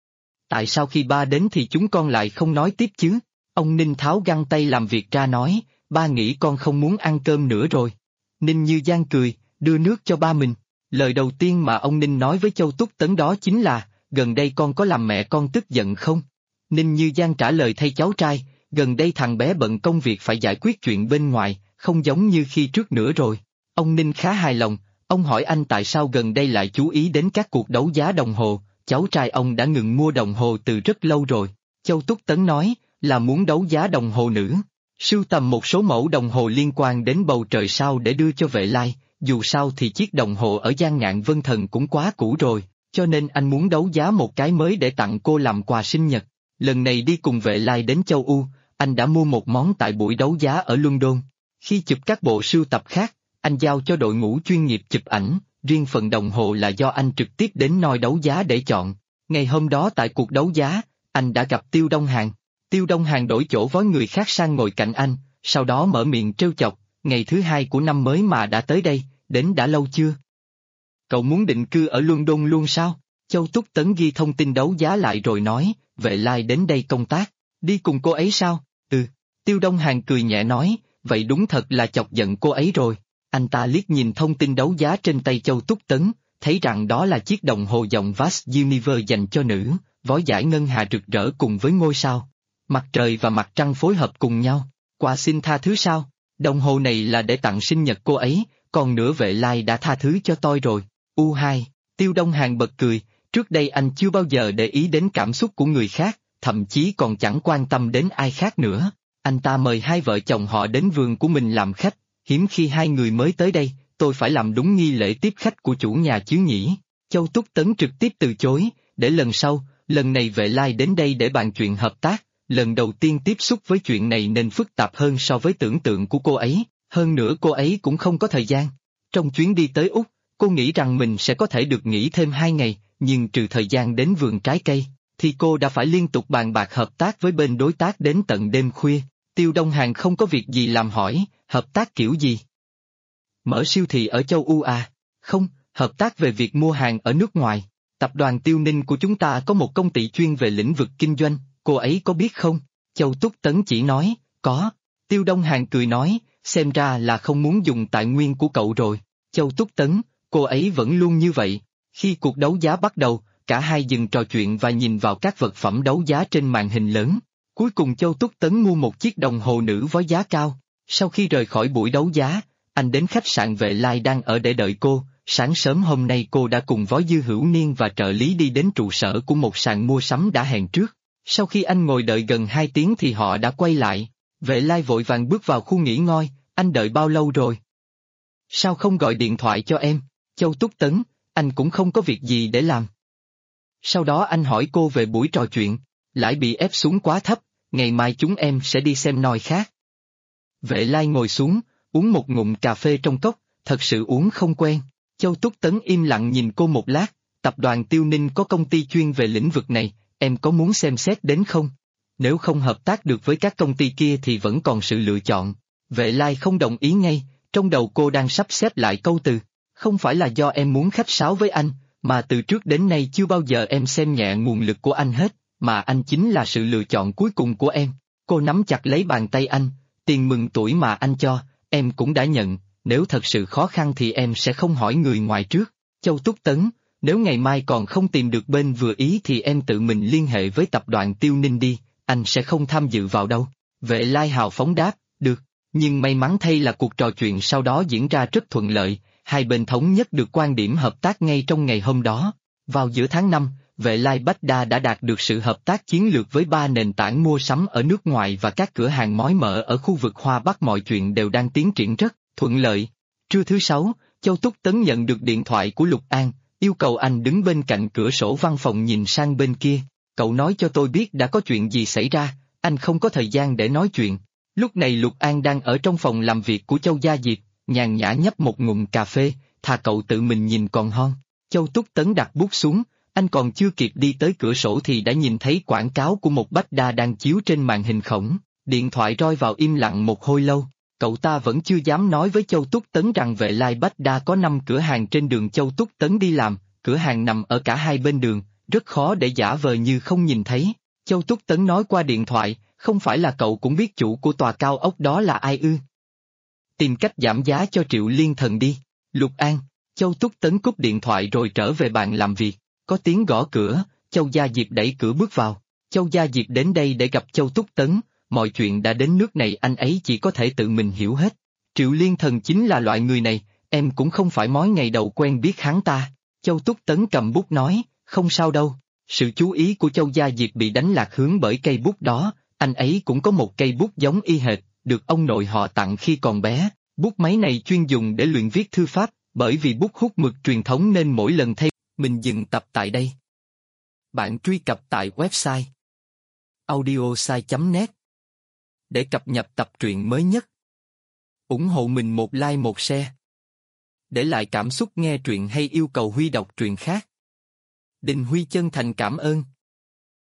S1: Tại sao khi ba đến thì chúng con lại không nói tiếp chứ? Ông Ninh tháo găng tay làm việc ra nói, ba nghĩ con không muốn ăn cơm nữa rồi. Ninh Như Giang cười, đưa nước cho ba mình. Lời đầu tiên mà ông Ninh nói với Châu Túc Tấn đó chính là, gần đây con có làm mẹ con tức giận không? Ninh Như Giang trả lời thay cháu trai, gần đây thằng bé bận công việc phải giải quyết chuyện bên ngoài, không giống như khi trước nữa rồi. Ông Ninh khá hài lòng, ông hỏi anh tại sao gần đây lại chú ý đến các cuộc đấu giá đồng hồ, cháu trai ông đã ngừng mua đồng hồ từ rất lâu rồi. Châu Túc Tấn nói, là muốn đấu giá đồng hồ nữ, sưu tầm một số mẫu đồng hồ liên quan đến bầu trời sao để đưa cho Vệ Lai, dù sao thì chiếc đồng hồ ở Giang Ngạn Vân Thần cũng quá cũ rồi, cho nên anh muốn đấu giá một cái mới để tặng cô làm quà sinh nhật. Lần này đi cùng Vệ Lai đến châu Âu, anh đã mua một món tại buổi đấu giá ở London. Khi chụp các bộ sưu tập khác, anh giao cho đội ngũ chuyên nghiệp chụp ảnh, riêng phần đồng hồ là do anh trực tiếp đến nơi đấu giá để chọn. Ngày hôm đó tại cuộc đấu giá, anh đã gặp Tiêu Đông Hàn. Tiêu Đông Hàn đổi chỗ với người khác sang ngồi cạnh anh, sau đó mở miệng trêu chọc, ngày thứ hai của năm mới mà đã tới đây, đến đã lâu chưa? Cậu muốn định cư ở London luôn sao? Châu Túc Tấn ghi thông tin đấu giá lại rồi nói, Vệ Lai đến đây công tác, đi cùng cô ấy sao? Ừ. Tiêu Đông Hàn cười nhẹ nói, vậy đúng thật là chọc giận cô ấy rồi. Anh ta liếc nhìn thông tin đấu giá trên tay Châu Túc Tấn, thấy rằng đó là chiếc đồng hồ dòng Vast Universe dành cho nữ, vói dải ngân hà rực rỡ cùng với ngôi sao. Mặt trời và mặt trăng phối hợp cùng nhau, quà xin tha thứ sao? Đồng hồ này là để tặng sinh nhật cô ấy, còn nữa Vệ Lai đã tha thứ cho tôi rồi. U2, Tiêu Đông Hàn bật cười, trước đây anh chưa bao giờ để ý đến cảm xúc của người khác, thậm chí còn chẳng quan tâm đến ai khác nữa. Anh ta mời hai vợ chồng họ đến vườn của mình làm khách, hiếm khi hai người mới tới đây, tôi phải làm đúng nghi lễ tiếp khách của chủ nhà chứ nhỉ. Châu Túc Tấn trực tiếp từ chối, để lần sau, lần này Vệ Lai đến đây để bàn chuyện hợp tác, lần đầu tiên tiếp xúc với chuyện này nên phức tạp hơn so với tưởng tượng của cô ấy, hơn nữa cô ấy cũng không có thời gian. Trong chuyến đi tới Úc, cô nghĩ rằng mình sẽ có thể được nghỉ thêm 2 ngày, nhưng trừ thời gian đến vườn trái cây, thì cô đã phải liên tục bàn bạc hợp tác với bên đối tác đến tận đêm khuya. Tiêu Đông Hàn không có việc gì làm hỏi, hợp tác kiểu gì? Mở siêu thị ở châu Âu à? Không, hợp tác về việc mua hàng ở nước ngoài. Tập đoàn Tiêu Ninh của chúng ta có một công ty chuyên về lĩnh vực kinh doanh, cô ấy có biết không? Châu Túc Tấn chỉ nói, có. Tiêu Đông Hàn cười nói, xem ra là không muốn dùng tài nguyên của cậu rồi. Châu Túc Tấn, cô ấy vẫn luôn như vậy. Khi cuộc đấu giá bắt đầu, cả hai dừng trò chuyện và nhìn vào các vật phẩm đấu giá trên màn hình lớn. Cuối cùng Châu Túc Tấn mua một chiếc đồng hồ nữ với giá cao. Sau khi rời khỏi buổi đấu giá, anh đến khách sạn Vệ Lai đang ở để đợi cô. Sáng sớm hôm nay cô đã cùng với Dư Hữu Niên và trợ lý đi đến trụ sở của một sàn mua sắm đã hẹn trước. Sau khi anh ngồi đợi gần 2 tiếng thì họ đã quay lại. Vệ Lai vội vàng bước vào khu nghỉ ngơi, anh đợi bao lâu rồi? Sao không gọi điện thoại cho em? Châu Túc Tấn, anh cũng không có việc gì để làm. Sau đó anh hỏi cô về buổi trò chuyện, lại bị ép xuống quá thấp, ngày mai chúng em sẽ đi xem noi khác. Vệ Lai ngồi xuống, uống một ngụm cà phê trong cốc, thật sự uống không quen. Châu Túc Tấn im lặng nhìn cô một lát, tập đoàn Tiêu Ninh có công ty chuyên về lĩnh vực này, em có muốn xem xét đến không? Nếu không hợp tác được với các công ty kia thì vẫn còn sự lựa chọn. Vệ Lai không đồng ý ngay, trong đầu cô đang sắp xếp lại câu từ. Không phải là do em muốn khách sáo với anh, mà từ trước đến nay chưa bao giờ em xem nhẹ nguồn lực của anh hết, mà anh chính là sự lựa chọn cuối cùng của em. Cô nắm chặt lấy bàn tay anh, tiền mừng tuổi mà anh cho, em cũng đã nhận, nếu thật sự khó khăn thì em sẽ không hỏi người ngoài trước. Châu Túc Tấn, nếu ngày mai còn không tìm được bên vừa ý thì em tự mình liên hệ với tập đoàn Tiêu Ninh đi, anh sẽ không tham dự vào đâu. Vệ Lai hào phóng đáp, được, nhưng may mắn thay là cuộc trò chuyện sau đó diễn ra rất thuận lợi, hai bên thống nhất được quan điểm hợp tác ngay trong ngày hôm đó. Vào giữa tháng 5, Vệ Lai Bách Đa đã đạt được sự hợp tác chiến lược với 3 nền tảng mua sắm ở nước ngoài và các cửa hàng mới mở ở khu vực Hoa Bắc, mọi chuyện đều đang tiến triển rất thuận lợi. Trưa thứ Sáu, Châu Túc Tấn nhận được điện thoại của Lục An, yêu cầu anh đứng bên cạnh cửa sổ văn phòng nhìn sang bên kia. Cậu nói cho tôi biết đã có chuyện gì xảy ra, anh không có thời gian để nói chuyện. Lúc này Lục An đang ở trong phòng làm việc của Châu Gia Diệp, nhàn nhã nhấp một ngụm cà phê, thà cậu tự mình nhìn còn hơn. Châu Túc Tấn đặt bút xuống, anh còn chưa kịp đi tới cửa sổ thì đã nhìn thấy quảng cáo của một Bách Đa đang chiếu trên màn hình khổng. Điện thoại rơi vào im lặng một hồi lâu, cậu ta vẫn chưa dám nói với Châu Túc Tấn rằng Vệ Lai Bách Đa có 5 cửa hàng trên đường Châu Túc Tấn đi làm, cửa hàng nằm ở cả hai bên đường, rất khó để giả vờ như không nhìn thấy. Châu Túc Tấn nói qua điện thoại, không phải là cậu cũng biết chủ của tòa cao ốc đó là ai ư? Tìm cách giảm giá cho Triệu Liên Thần đi. Lục An. Châu Túc Tấn cúp điện thoại rồi trở về bàn làm việc, có tiếng gõ cửa, Châu Gia Diệp đẩy cửa bước vào. Châu Gia Diệp đến đây để gặp Châu Túc Tấn, mọi chuyện đã đến nước này anh ấy chỉ có thể tự mình hiểu hết. Triệu Liên Thần chính là loại người này, em cũng không phải mới ngày đầu quen biết hắn ta. Châu Túc Tấn cầm bút nói, không sao đâu. Sự chú ý của Châu Gia Diệp bị đánh lạc hướng bởi cây bút đó, anh ấy cũng có một cây bút giống y hệt, được ông nội họ tặng khi còn bé. Bút máy này chuyên dùng để luyện viết thư pháp, bởi vì bút hút mực truyền thống nên mỗi lần thay. Mình dừng tập tại đây. Bạn truy cập tại website audiosai.net để cập nhật tập truyện mới nhất. Ủng hộ mình một like một share. Để lại cảm xúc nghe truyện hay yêu cầu Huy đọc truyện khác. Đình Huy chân thành cảm ơn.